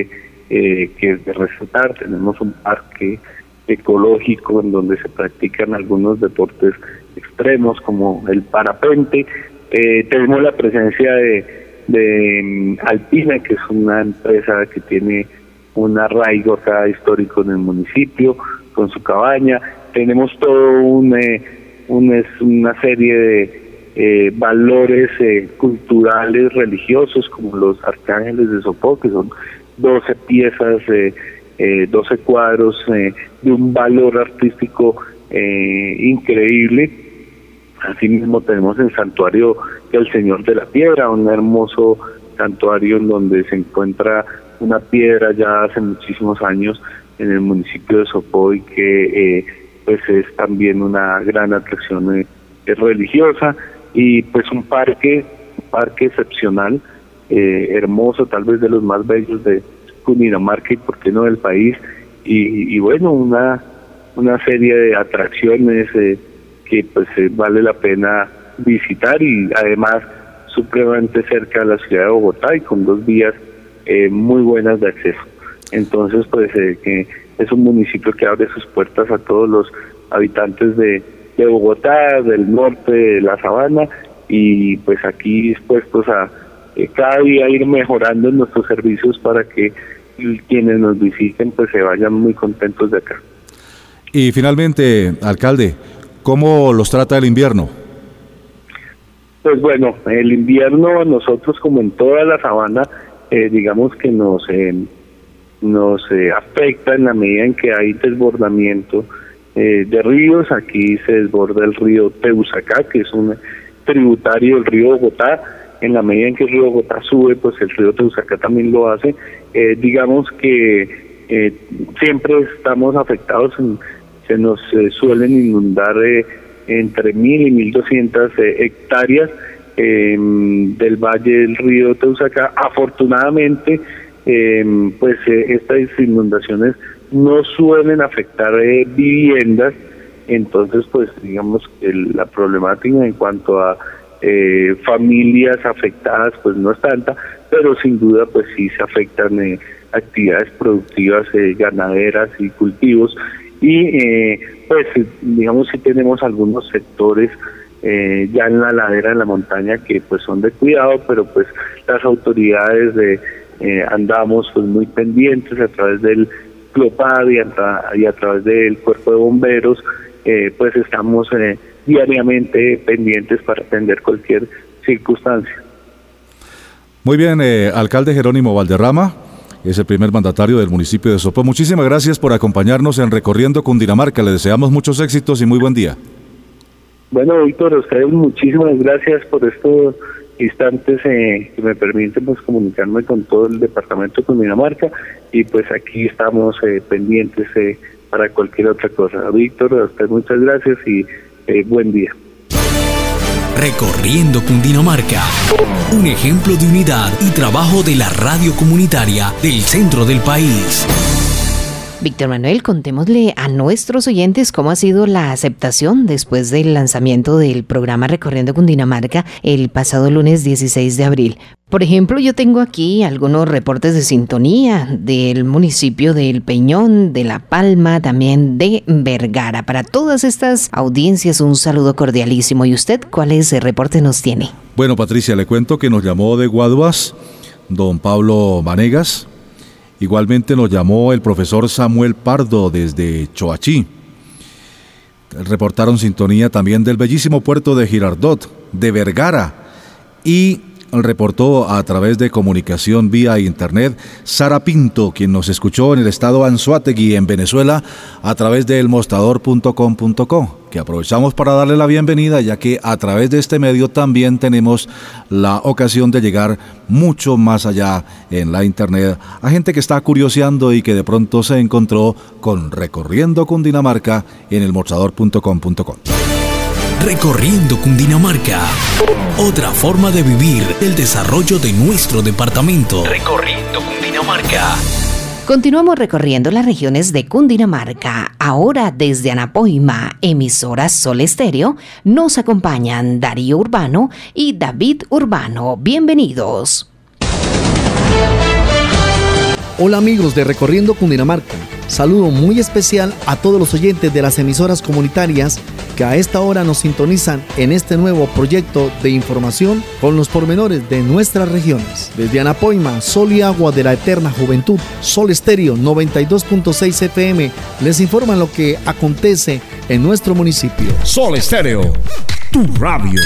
que es de resaltar. Tenemos un parque ecológico en donde se practican algunos deportes extremos como el parapente. Tenemos la presencia de Alpina, que es una empresa que tiene un arraigo acá histórico en el municipio con su cabaña. Tenemos todo una serie de valores culturales, religiosos, como los arcángeles de Sopó, que son 12 piezas, 12 cuadros de un valor artístico increíble. Asimismo tenemos el santuario del Señor de la Piedra, un hermoso santuario en donde se encuentra una piedra ya hace muchísimos años en el municipio de Sopó y que pues es también una gran atracción religiosa, y pues un parque excepcional, hermoso, tal vez de los más bellos de Cundinamarca y por qué no del país, y bueno, una serie de atracciones que pues vale la pena visitar, y además supremamente cerca de la ciudad de Bogotá y con 2 vías muy buenas de acceso. Entonces pues que es un municipio que abre sus puertas a todos los habitantes de Bogotá, del norte, de la Sabana, y pues aquí dispuestos a cada día ir mejorando en nuestros servicios para que quienes nos visiten pues se vayan muy contentos de acá. Y finalmente, alcalde, ¿cómo los trata el invierno? Pues bueno, el invierno nosotros, como en toda la Sabana, digamos que nos afecta en la medida en que hay desbordamiento de ríos. Aquí se desborda el río Teusacá, que es un tributario del río Bogotá. En la medida en que el río Bogotá sube, pues el río Teusacá también lo hace. Digamos que siempre estamos afectados, se nos suelen inundar entre 1.000 y 1.200 hectáreas del valle del río Teusacá. Afortunadamente, pues estas inundaciones no suelen afectar viviendas, entonces pues digamos que la problemática en cuanto a familias afectadas pues no es tanta, pero sin duda pues sí se afectan actividades productivas, ganaderas y cultivos, y pues digamos sí tenemos algunos sectores ya en la ladera de la montaña que pues son de cuidado, pero pues las autoridades andamos pues muy pendientes a través del CLOPAD y a través del Cuerpo de Bomberos, pues estamos diariamente pendientes para atender cualquier circunstancia. Muy bien, alcalde Jerónimo Valderrama, es el primer mandatario del municipio de Sopó. Muchísimas gracias por acompañarnos en Recorriendo Cundinamarca. Le deseamos muchos éxitos y muy buen día. Bueno, Víctor, a ustedes muchísimas gracias por estos instantes que me permiten pues comunicarme con todo el departamento de Cundinamarca, y pues aquí estamos pendientes para cualquier otra cosa. Víctor, a usted muchas gracias y buen día. Recorriendo Cundinamarca, un ejemplo de unidad y trabajo de la radio comunitaria del centro del país. Víctor Manuel, contémosle a nuestros oyentes cómo ha sido la aceptación después del lanzamiento del programa Recorriendo Cundinamarca el pasado lunes 16 de abril. Por ejemplo, yo tengo aquí algunos reportes de sintonía del municipio del Peñón, de La Palma, también de Vergara. Para todas estas audiencias, un saludo cordialísimo. ¿Y usted cuáles reportes nos tiene? Bueno, Patricia, le cuento que nos llamó de Guaduas don Pablo Vanegas. Igualmente nos llamó el profesor Samuel Pardo desde Choachí. Reportaron sintonía también del bellísimo puerto de Girardot, de Vergara, y reportó a través de comunicación vía internet Sara Pinto, quien nos escuchó en el estado Anzoátegui, en Venezuela, a través de elmostrador.com.co, que aprovechamos para darle la bienvenida, ya que a través de este medio también tenemos la ocasión de llegar mucho más allá en la internet a gente que está curioseando y que de pronto se encontró con Recorriendo Cundinamarca en elmostrador.com.co. Recorriendo Cundinamarca, otra forma de vivir el desarrollo de nuestro departamento. Recorriendo Cundinamarca. Continuamos recorriendo las regiones de Cundinamarca. Ahora desde Anapoima, emisora Sol Estéreo, nos acompañan Darío Urbano y David Urbano. Bienvenidos. Hola amigos de Recorriendo Cundinamarca. Saludo muy especial a todos los oyentes de las emisoras comunitarias que a esta hora nos sintonizan en este nuevo proyecto de información con los pormenores de nuestras regiones. Desde Anapoima, Sol y Agua de la Eterna Juventud, Sol Estéreo 92.6 FM les informan lo que acontece en nuestro municipio. Sol Estéreo, tu radio.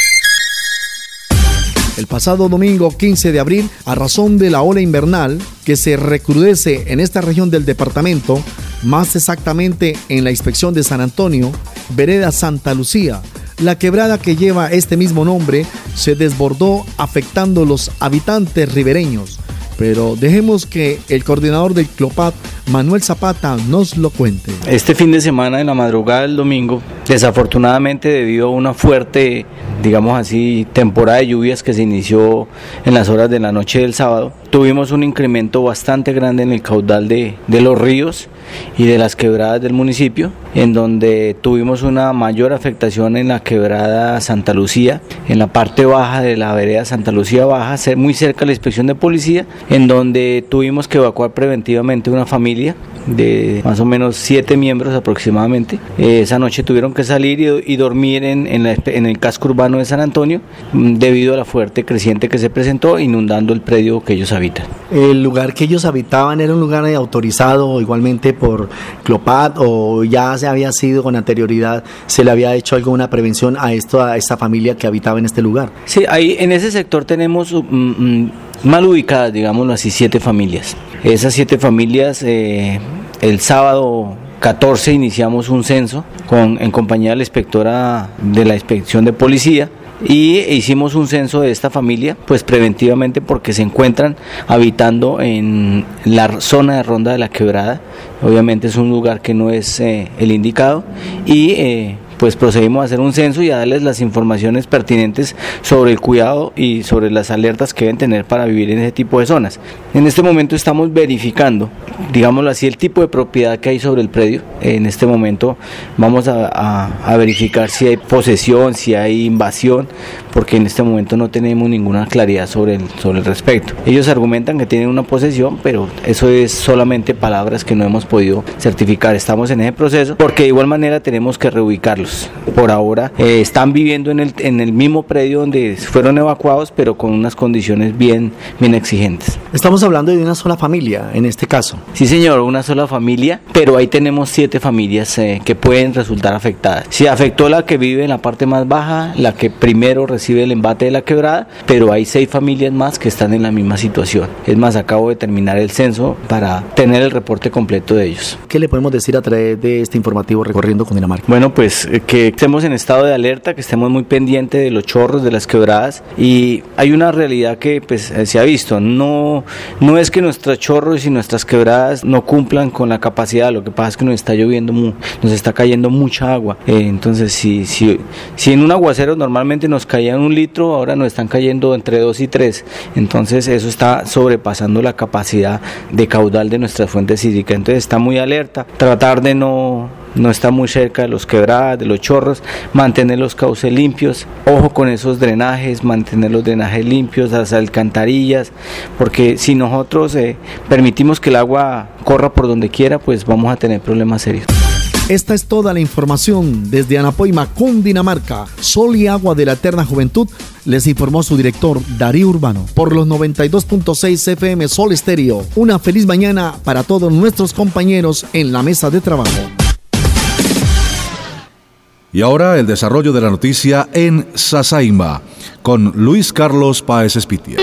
El pasado domingo 15 de abril, a razón de la ola invernal que se recrudece en esta región del departamento, más exactamente en la inspección de San Antonio, vereda Santa Lucía, la quebrada que lleva este mismo nombre se desbordó afectando los habitantes ribereños. Pero dejemos que el coordinador del CLOPAT, Manuel Zapata, nos lo cuente. Este fin de semana, en la madrugada del domingo, desafortunadamente debido a una fuerte, digamos así, temporada de lluvias que se inició en las horas de la noche del sábado, tuvimos un incremento bastante grande en el caudal de los ríos y de las quebradas del municipio, en donde tuvimos una mayor afectación en la quebrada Santa Lucía, en la parte baja de la vereda Santa Lucía Baja, muy cerca de la inspección de policía, en donde tuvimos que evacuar preventivamente una familia de más o menos 7 miembros aproximadamente. Esa noche tuvieron que salir y dormir en el casco urbano de San Antonio debido a la fuerte creciente que se presentó inundando el predio que ellos habitan. ¿El lugar que ellos habitaban era un lugar autorizado igualmente por CLOPAT o ya se había sido con anterioridad, se le había hecho alguna prevención a esta familia que habitaba en este lugar? Sí, ahí en ese sector tenemos mal ubicadas, digámoslo así, 7 familias. Esas 7 familias, el sábado 14 iniciamos un censo en compañía de la inspectora de la inspección de policía y hicimos un censo de esta familia, pues preventivamente porque se encuentran habitando en la zona de Ronda de la Quebrada. Obviamente es un lugar que no es el indicado y pues procedimos a hacer un censo y a darles las informaciones pertinentes sobre el cuidado y sobre las alertas que deben tener para vivir en ese tipo de zonas. En este momento estamos verificando, digámoslo así, el tipo de propiedad que hay sobre el predio. En este momento vamos a verificar si hay posesión, si hay invasión, porque en este momento no tenemos ninguna claridad sobre el respecto. Ellos argumentan que tienen una posesión, pero eso es solamente palabras que no hemos podido certificar. Estamos en ese proceso porque de igual manera tenemos que reubicarlos. Por ahora están viviendo en el mismo predio donde fueron evacuados, pero con unas condiciones bien exigentes. Estamos hablando de una sola familia en este caso. Sí señor, una sola familia, pero ahí tenemos 7 familias que pueden resultar afectadas. Se afectó la que vive en la parte más baja, la que primero recibe el embate de la quebrada, pero hay 6 familias más que están en la misma situación. Es más, acabo de terminar el censo para tener el reporte completo de ellos. ¿Qué le podemos decir a través de este informativo Recorriendo Cundinamarca? Bueno, pues que estemos en estado de alerta, que estemos muy pendientes de los chorros, de las quebradas, y hay una realidad que pues se ha visto, no es que nuestros chorros y nuestras quebradas no cumplan con la capacidad, lo que pasa es que nos está lloviendo, nos está cayendo mucha agua, entonces si en un aguacero normalmente nos caían 1 litro, ahora nos están cayendo entre 2 y 3, entonces eso está sobrepasando la capacidad de caudal de nuestras fuentes hídricas, entonces está muy alerta, tratar de no está muy cerca de los quebradas, de los chorros, mantener los cauces limpios, ojo con esos drenajes, mantener los drenajes limpios, las alcantarillas, porque si nosotros permitimos que el agua corra por donde quiera, pues vamos a tener problemas serios. Esta es toda la información desde Anapoima, Cundinamarca. Sol y Agua de la Eterna Juventud, les informó su director Darío Urbano. Por los 92.6 FM Sol Estéreo, una feliz mañana para todos nuestros compañeros en la mesa de trabajo. Y ahora el desarrollo de la noticia en Sasaima, con Luis Carlos Páez Espitia.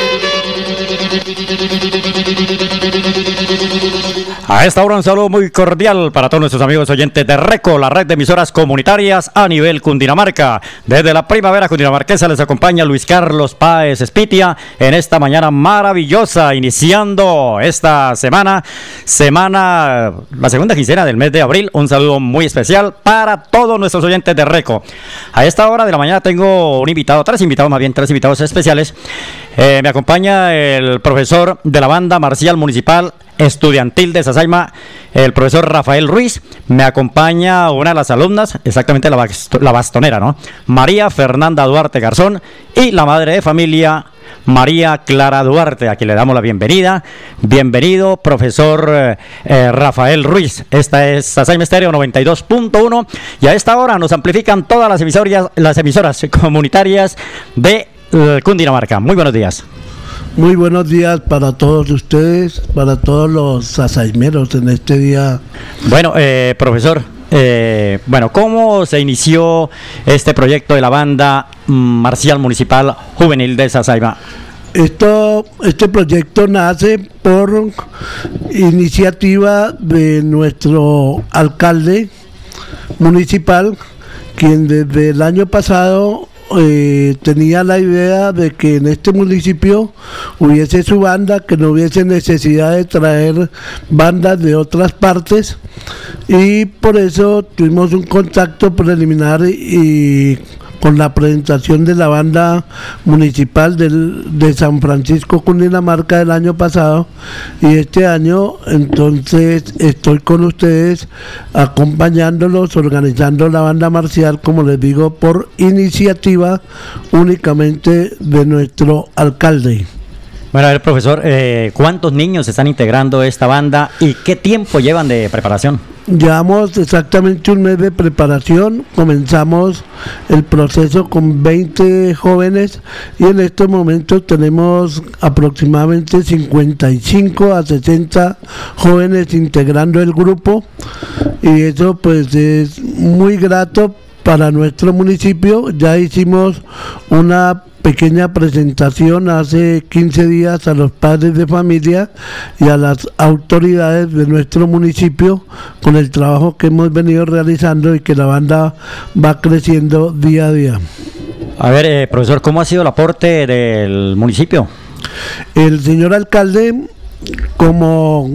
A esta hora un saludo muy cordial para todos nuestros amigos oyentes de RECO, la red de emisoras comunitarias a nivel Cundinamarca. Desde la primavera cundinamarquesa les acompaña Luis Carlos Páez Espitia en esta mañana maravillosa, iniciando esta semana, la segunda quincena del mes de abril. Un saludo muy especial para todos nuestros oyentes de RECO. A esta hora de la mañana tengo tres invitados especiales. Me acompaña el profesor de la banda marcial municipal estudiantil de Sasaima, el profesor Rafael Ruiz. Me acompaña una de las alumnas, exactamente la bastonera, ¿no? María Fernanda Duarte Garzón, y la madre de familia María Clara Duarte, a quien le damos la bienvenida. Bienvenido, profesor Rafael Ruiz. Esta es Sasaima Estéreo 92.1 y a esta hora nos amplifican todas las emisoras comunitarias de Cundinamarca. Muy buenos días. Muy buenos días para todos ustedes, para todos los sasaimeros en este día. Bueno, profesor, ¿cómo se inició este proyecto de la banda marcial municipal juvenil de Sasaima? Este proyecto nace por iniciativa de nuestro alcalde municipal, quien desde el año pasado tenía la idea de que en este municipio hubiese su banda, que no hubiese necesidad de traer bandas de otras partes, y por eso tuvimos un contacto preliminar y con la presentación de la banda municipal de San Francisco, Cundinamarca, del año pasado, y este año entonces estoy con ustedes acompañándolos, organizando la banda marcial, como les digo, por iniciativa únicamente de nuestro alcalde. Bueno, a ver, profesor, ¿cuántos niños están integrando esta banda y qué tiempo llevan de preparación? Llevamos exactamente un mes de preparación, comenzamos el proceso con 20 jóvenes y en estos momentos tenemos aproximadamente 55 a 60 jóvenes integrando el grupo, y eso pues es muy grato para nuestro municipio. Ya hicimos una pequeña presentación hace 15 días a los padres de familia y a las autoridades de nuestro municipio con el trabajo que hemos venido realizando y que la banda va creciendo día a día. A ver, profesor, ¿cómo ha sido el aporte del municipio? El señor alcalde, como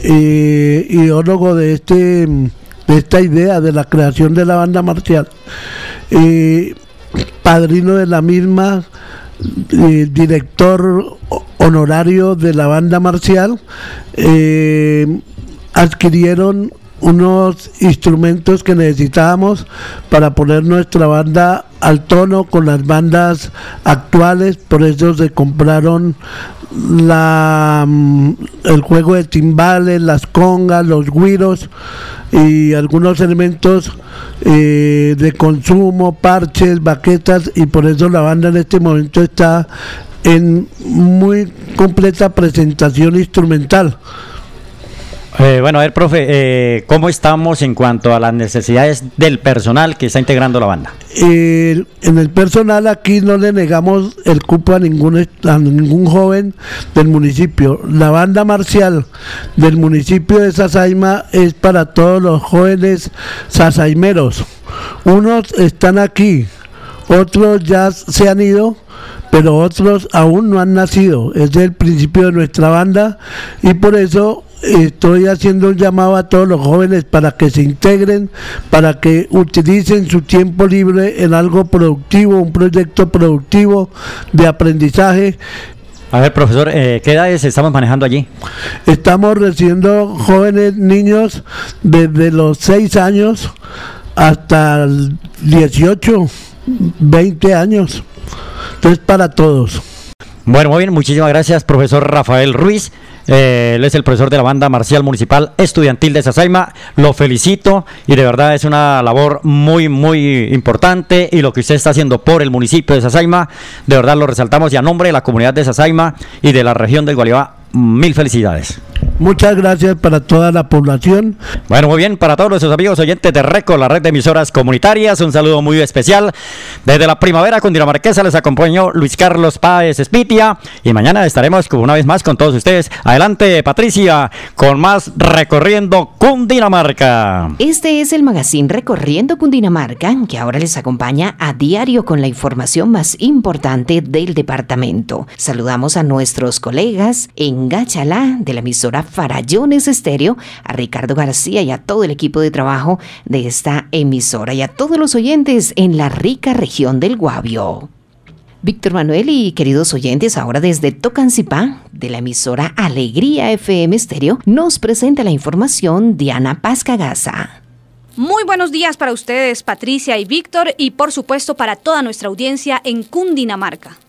ideólogo de esta idea de la creación de la banda marcial, padrino de la misma, director honorario de la banda marcial, adquirieron unos instrumentos que necesitábamos para poner nuestra banda al tono con las bandas actuales. Por eso se compraron el juego de timbales, las congas, los güiros y algunos elementos de consumo, parches, baquetas, y por eso la banda en este momento está en muy completa presentación instrumental. Bueno, a ver, profe, ¿cómo estamos en cuanto a las necesidades del personal que está integrando la banda? En el personal aquí no le negamos el cupo a ningún joven del municipio. La banda marcial del municipio de Sasaima es para todos los jóvenes sasaimeros. Unos están aquí, otros ya se han ido, pero otros aún no han nacido. Es el principio de nuestra banda y por eso estoy haciendo un llamado a todos los jóvenes para que se integren, para que utilicen su tiempo libre en algo productivo, un proyecto productivo de aprendizaje. A ver, profesor, ¿qué edades estamos manejando allí? Estamos recibiendo jóvenes, niños desde los 6 años hasta 18, 20 años. Entonces, para todos. Bueno, muy bien, muchísimas gracias, profesor Rafael Ruiz. Él es el profesor de la banda marcial municipal estudiantil de Sasaima. Lo felicito y de verdad es una labor muy, muy importante, y lo que usted está haciendo por el municipio de Sasaima, de verdad lo resaltamos, y a nombre de la comunidad de Sasaima y de la región del Gualibá, mil felicidades. Muchas gracias para toda la población. Bueno, muy bien, para todos nuestros amigos oyentes de RECO, la red de emisoras comunitarias, un saludo muy especial. Desde la primavera cundinamarquesa les acompañó Luis Carlos Páez Espitia, y mañana estaremos una vez más con todos ustedes. Adelante, Patricia, con más Recorriendo Cundinamarca. Este es el magazine Recorriendo Cundinamarca, que ahora les acompaña a diario con la información más importante del departamento. Saludamos a nuestros colegas en Gachalá de la emisora Farallones Estéreo, a Ricardo García y a todo el equipo de trabajo de esta emisora, y a todos los oyentes en la rica región del Guavio. Víctor Manuel y queridos oyentes, ahora desde Tocancipá, de la emisora Alegría FM Estéreo, nos presenta la información Diana Pascagasa. Muy buenos días para ustedes, Patricia y Víctor, y por supuesto para toda nuestra audiencia en Cundinamarca.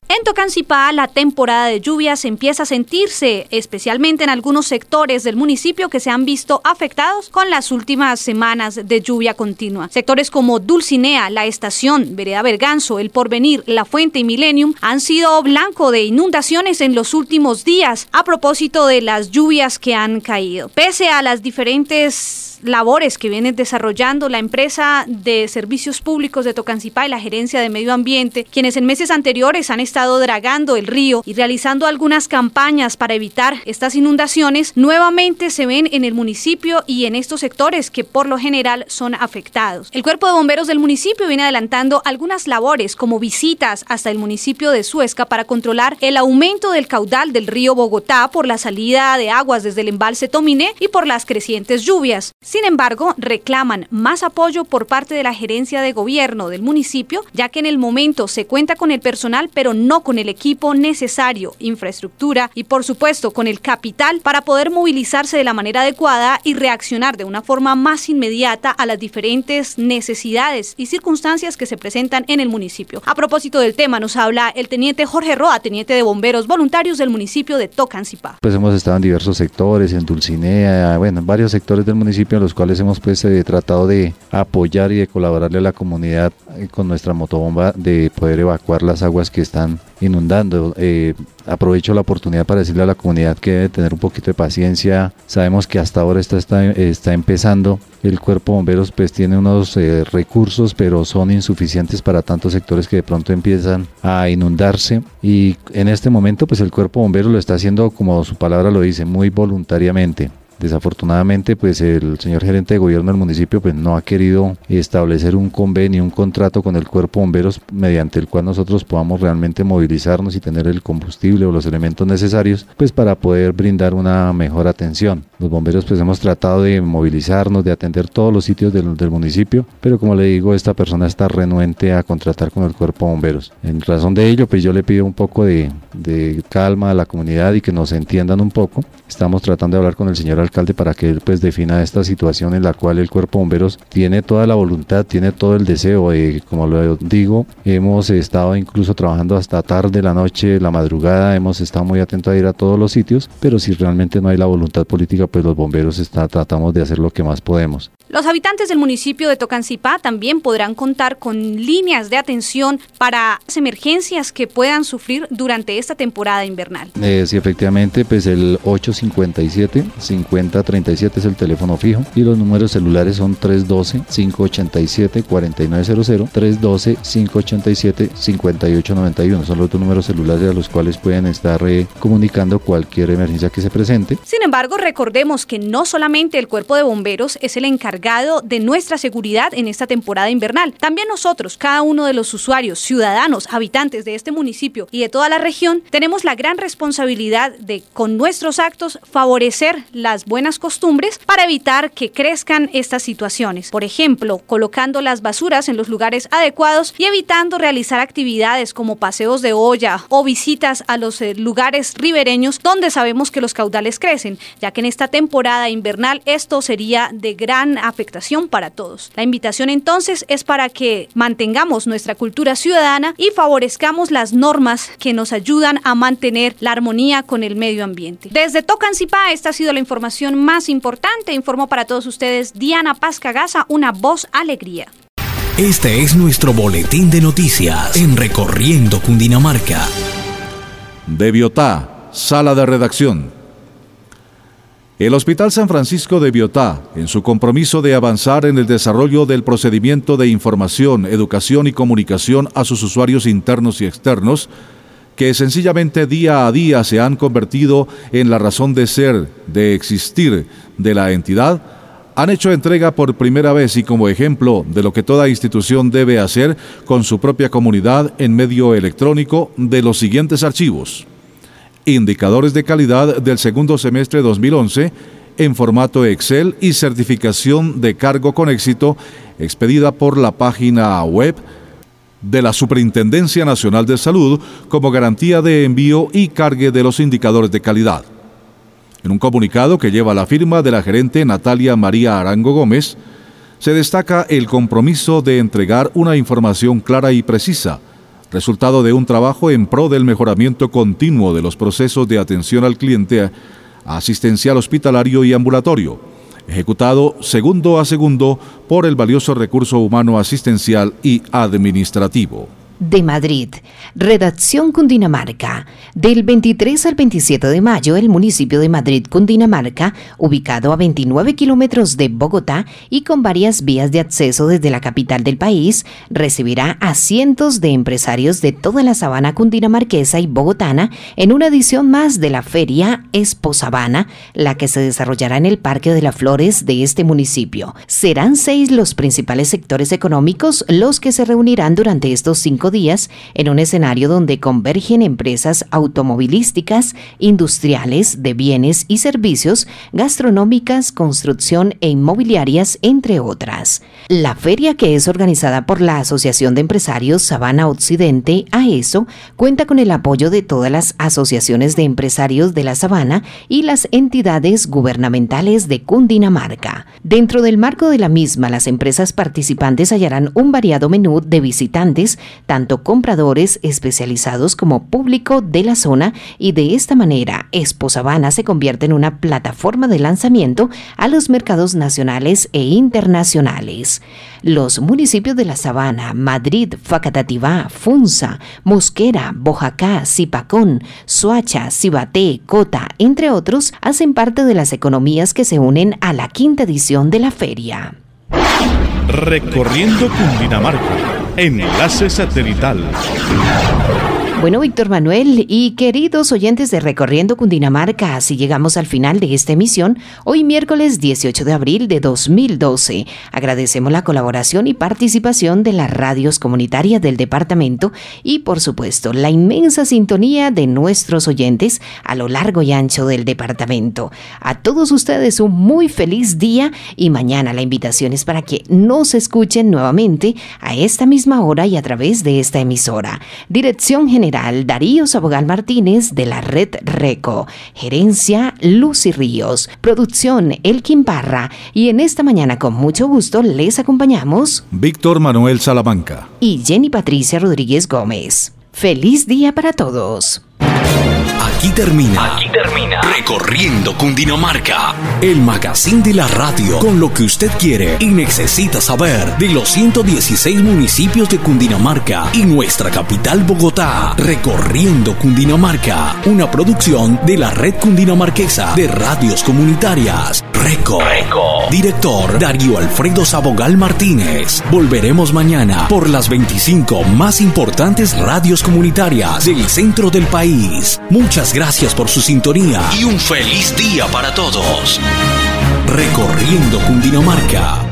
En Tocancipá, la temporada de lluvias empieza a sentirse, especialmente en algunos sectores del municipio que se han visto afectados con las últimas semanas de lluvia continua. Sectores como Dulcinea, La Estación, Vereda Berganzo, El Porvenir, La Fuente y Millennium han sido blanco de inundaciones en los últimos días a propósito de las lluvias que han caído. Pese a las diferentes labores que viene desarrollando la empresa de servicios públicos de Tocancipá y la gerencia de medio ambiente, quienes en meses anteriores han estado dragando el río y realizando algunas campañas para evitar estas inundaciones, nuevamente se ven en el municipio y en estos sectores que por lo general son afectados. El Cuerpo de Bomberos del municipio viene adelantando algunas labores como visitas hasta el municipio de Suezca para controlar el aumento del caudal del río Bogotá por la salida de aguas desde el embalse Tominé y por las crecientes lluvias. Sin embargo, reclaman más apoyo por parte de la gerencia de gobierno del municipio, ya que en el momento se cuenta con el personal, pero no con el equipo necesario, infraestructura y por supuesto con el capital para poder movilizarse de la manera adecuada y reaccionar de una forma más inmediata a las diferentes necesidades y circunstancias que se presentan en el municipio. A propósito del tema, nos habla el teniente Jorge Roa, teniente de bomberos voluntarios del municipio de Tocancipá. Pues hemos estado en diversos sectores, en Dulcinea, en varios sectores del municipio en los cuales hemos tratado de apoyar y de colaborarle a la comunidad con nuestra motobomba de poder evacuar las aguas que están inundando. Aprovecho la oportunidad para decirle a la comunidad que debe tener un poquito de paciencia. Sabemos que hasta ahora está empezando. El Cuerpo de Bomberos pues tiene unos recursos, pero son insuficientes para tantos sectores que de pronto empiezan a inundarse, y en este momento pues el Cuerpo de Bomberos lo está haciendo, como su palabra lo dice, muy voluntariamente. Desafortunadamente, pues el señor gerente de gobierno del municipio pues no ha querido establecer un convenio, un contrato con el Cuerpo de Bomberos mediante el cual nosotros podamos realmente movilizarnos y tener el combustible o los elementos necesarios pues para poder brindar una mejor atención. Los bomberos pues hemos tratado de movilizarnos, de atender todos los sitios del municipio, pero como le digo, esta persona está renuente a contratar con el Cuerpo de Bomberos. En razón de ello, pues yo le pido un poco de calma a la comunidad y que nos entiendan un poco. Estamos tratando de hablar con el señor alcalde para que él pues defina esta situación en la cual el Cuerpo de Bomberos tiene toda la voluntad, tiene todo el deseo. Como lo digo, hemos estado incluso trabajando hasta tarde, la noche, la madrugada, hemos estado muy atentos a ir a todos los sitios, pero si realmente no hay la voluntad política, pues los bomberos tratamos de hacer lo que más podemos. Los habitantes del municipio de Tocancipá también podrán contar con líneas de atención para las emergencias que puedan sufrir durante esta temporada invernal. Sí, efectivamente, pues el 857-5037 es el teléfono fijo y los números celulares son 312-587-4900, 312-587-5891. Son los dos números celulares a los cuales pueden estar comunicando cualquier emergencia que se presente. Sin embargo, recordemos que no solamente el Cuerpo de Bomberos es el encargado de nuestra seguridad en esta temporada invernal. También nosotros, cada uno de los usuarios, ciudadanos, habitantes de este municipio y de toda la región, tenemos la gran responsabilidad de, con nuestros actos, favorecer las buenas costumbres para evitar que crezcan estas situaciones. Por ejemplo, colocando las basuras en los lugares adecuados y evitando realizar actividades como paseos de olla o visitas a los lugares ribereños donde sabemos que los caudales crecen, ya que en esta temporada invernal esto sería de gran afectación para todos. La invitación entonces es para que mantengamos nuestra cultura ciudadana y favorezcamos las normas que nos ayudan a mantener la armonía con el medio ambiente. Desde Tocancipá, esta ha sido la información más importante. Informó para todos ustedes Diana Paz Cagaza, una voz alegría. Este es nuestro boletín de noticias en Recorriendo Cundinamarca. De Biotá, sala de redacción. El Hospital San Francisco de Biotá, en su compromiso de avanzar en el desarrollo del procedimiento de información, educación y comunicación a sus usuarios internos y externos, que sencillamente día a día se han convertido en la razón de ser, de existir de la entidad, han hecho entrega por primera vez y como ejemplo de lo que toda institución debe hacer con su propia comunidad en medio electrónico de los siguientes archivos. Indicadores de calidad del segundo semestre 2011 en formato Excel y certificación de cargo con éxito expedida por la página web de la Superintendencia Nacional de Salud como garantía de envío y cargue de los indicadores de calidad. En un comunicado que lleva la firma de la gerente Natalia María Arango Gómez, se destaca el compromiso de entregar una información clara y precisa, resultado de un trabajo en pro del mejoramiento continuo de los procesos de atención al cliente asistencial hospitalario y ambulatorio, ejecutado segundo a segundo por el valioso recurso humano asistencial y administrativo. De Madrid, redacción Cundinamarca. Del 23 al 27 de mayo, el municipio de Madrid, Cundinamarca, ubicado a 29 kilómetros de Bogotá y con varias vías de acceso desde la capital del país, recibirá a cientos de empresarios de toda la sabana cundinamarquesa y bogotana en una edición más de la feria Expo Sabana, la que se desarrollará en el Parque de las Flores de este municipio. Serán 6 los principales sectores económicos los que se reunirán durante estos 5 días en un escenario donde convergen empresas automovilísticas, industriales, de bienes y servicios, gastronómicas, construcción e inmobiliarias, entre otras. La feria, que es organizada por la Asociación de Empresarios Sabana Occidente, AESO, cuenta con el apoyo de todas las asociaciones de empresarios de la Sabana y las entidades gubernamentales de Cundinamarca. Dentro del marco de la misma, las empresas participantes hallarán un variado menú de visitantes, tanto compradores especializados como público de la zona, y de esta manera Expo Sabana se convierte en una plataforma de lanzamiento a los mercados nacionales e internacionales. Los municipios de la Sabana, Madrid, Facatativá, Funza, Mosquera, Boyacá, Zipacón, Soacha, Cibaté, Cota, entre otros, hacen parte de las economías que se unen a la 5ª edición de la feria. Recorriendo Cundinamarca. Enlace satelital. Bueno, Víctor Manuel y queridos oyentes de Recorriendo Cundinamarca, así llegamos al final de esta emisión, hoy miércoles 18 de abril de 2012. Agradecemos la colaboración y participación de las radios comunitarias del departamento y, por supuesto, la inmensa sintonía de nuestros oyentes a lo largo y ancho del departamento. A todos ustedes un muy feliz día y mañana la invitación es para que nos escuchen nuevamente a esta misma hora y a través de esta emisora. Dirección General Darío Sabogal Martínez de la Red Reco, Gerencia Lucy Ríos, Producción Elkin Parra, y en esta mañana con mucho gusto les acompañamos Víctor Manuel Salamanca y Jenny Patricia Rodríguez Gómez. Feliz día para todos. Aquí termina Recorriendo Cundinamarca, el magazine de la radio con lo que usted quiere y necesita saber de los 116 municipios de Cundinamarca y nuestra capital Bogotá. Recorriendo Cundinamarca, una producción de la Red Cundinamarquesa de Radios Comunitarias. Reco. Director Darío Alfredo Sabogal Martínez. Volveremos mañana por las 25 más importantes radios comunitarias del centro del país. Muchas gracias por su sintonía y un feliz día para todos. Recorriendo Cundinamarca.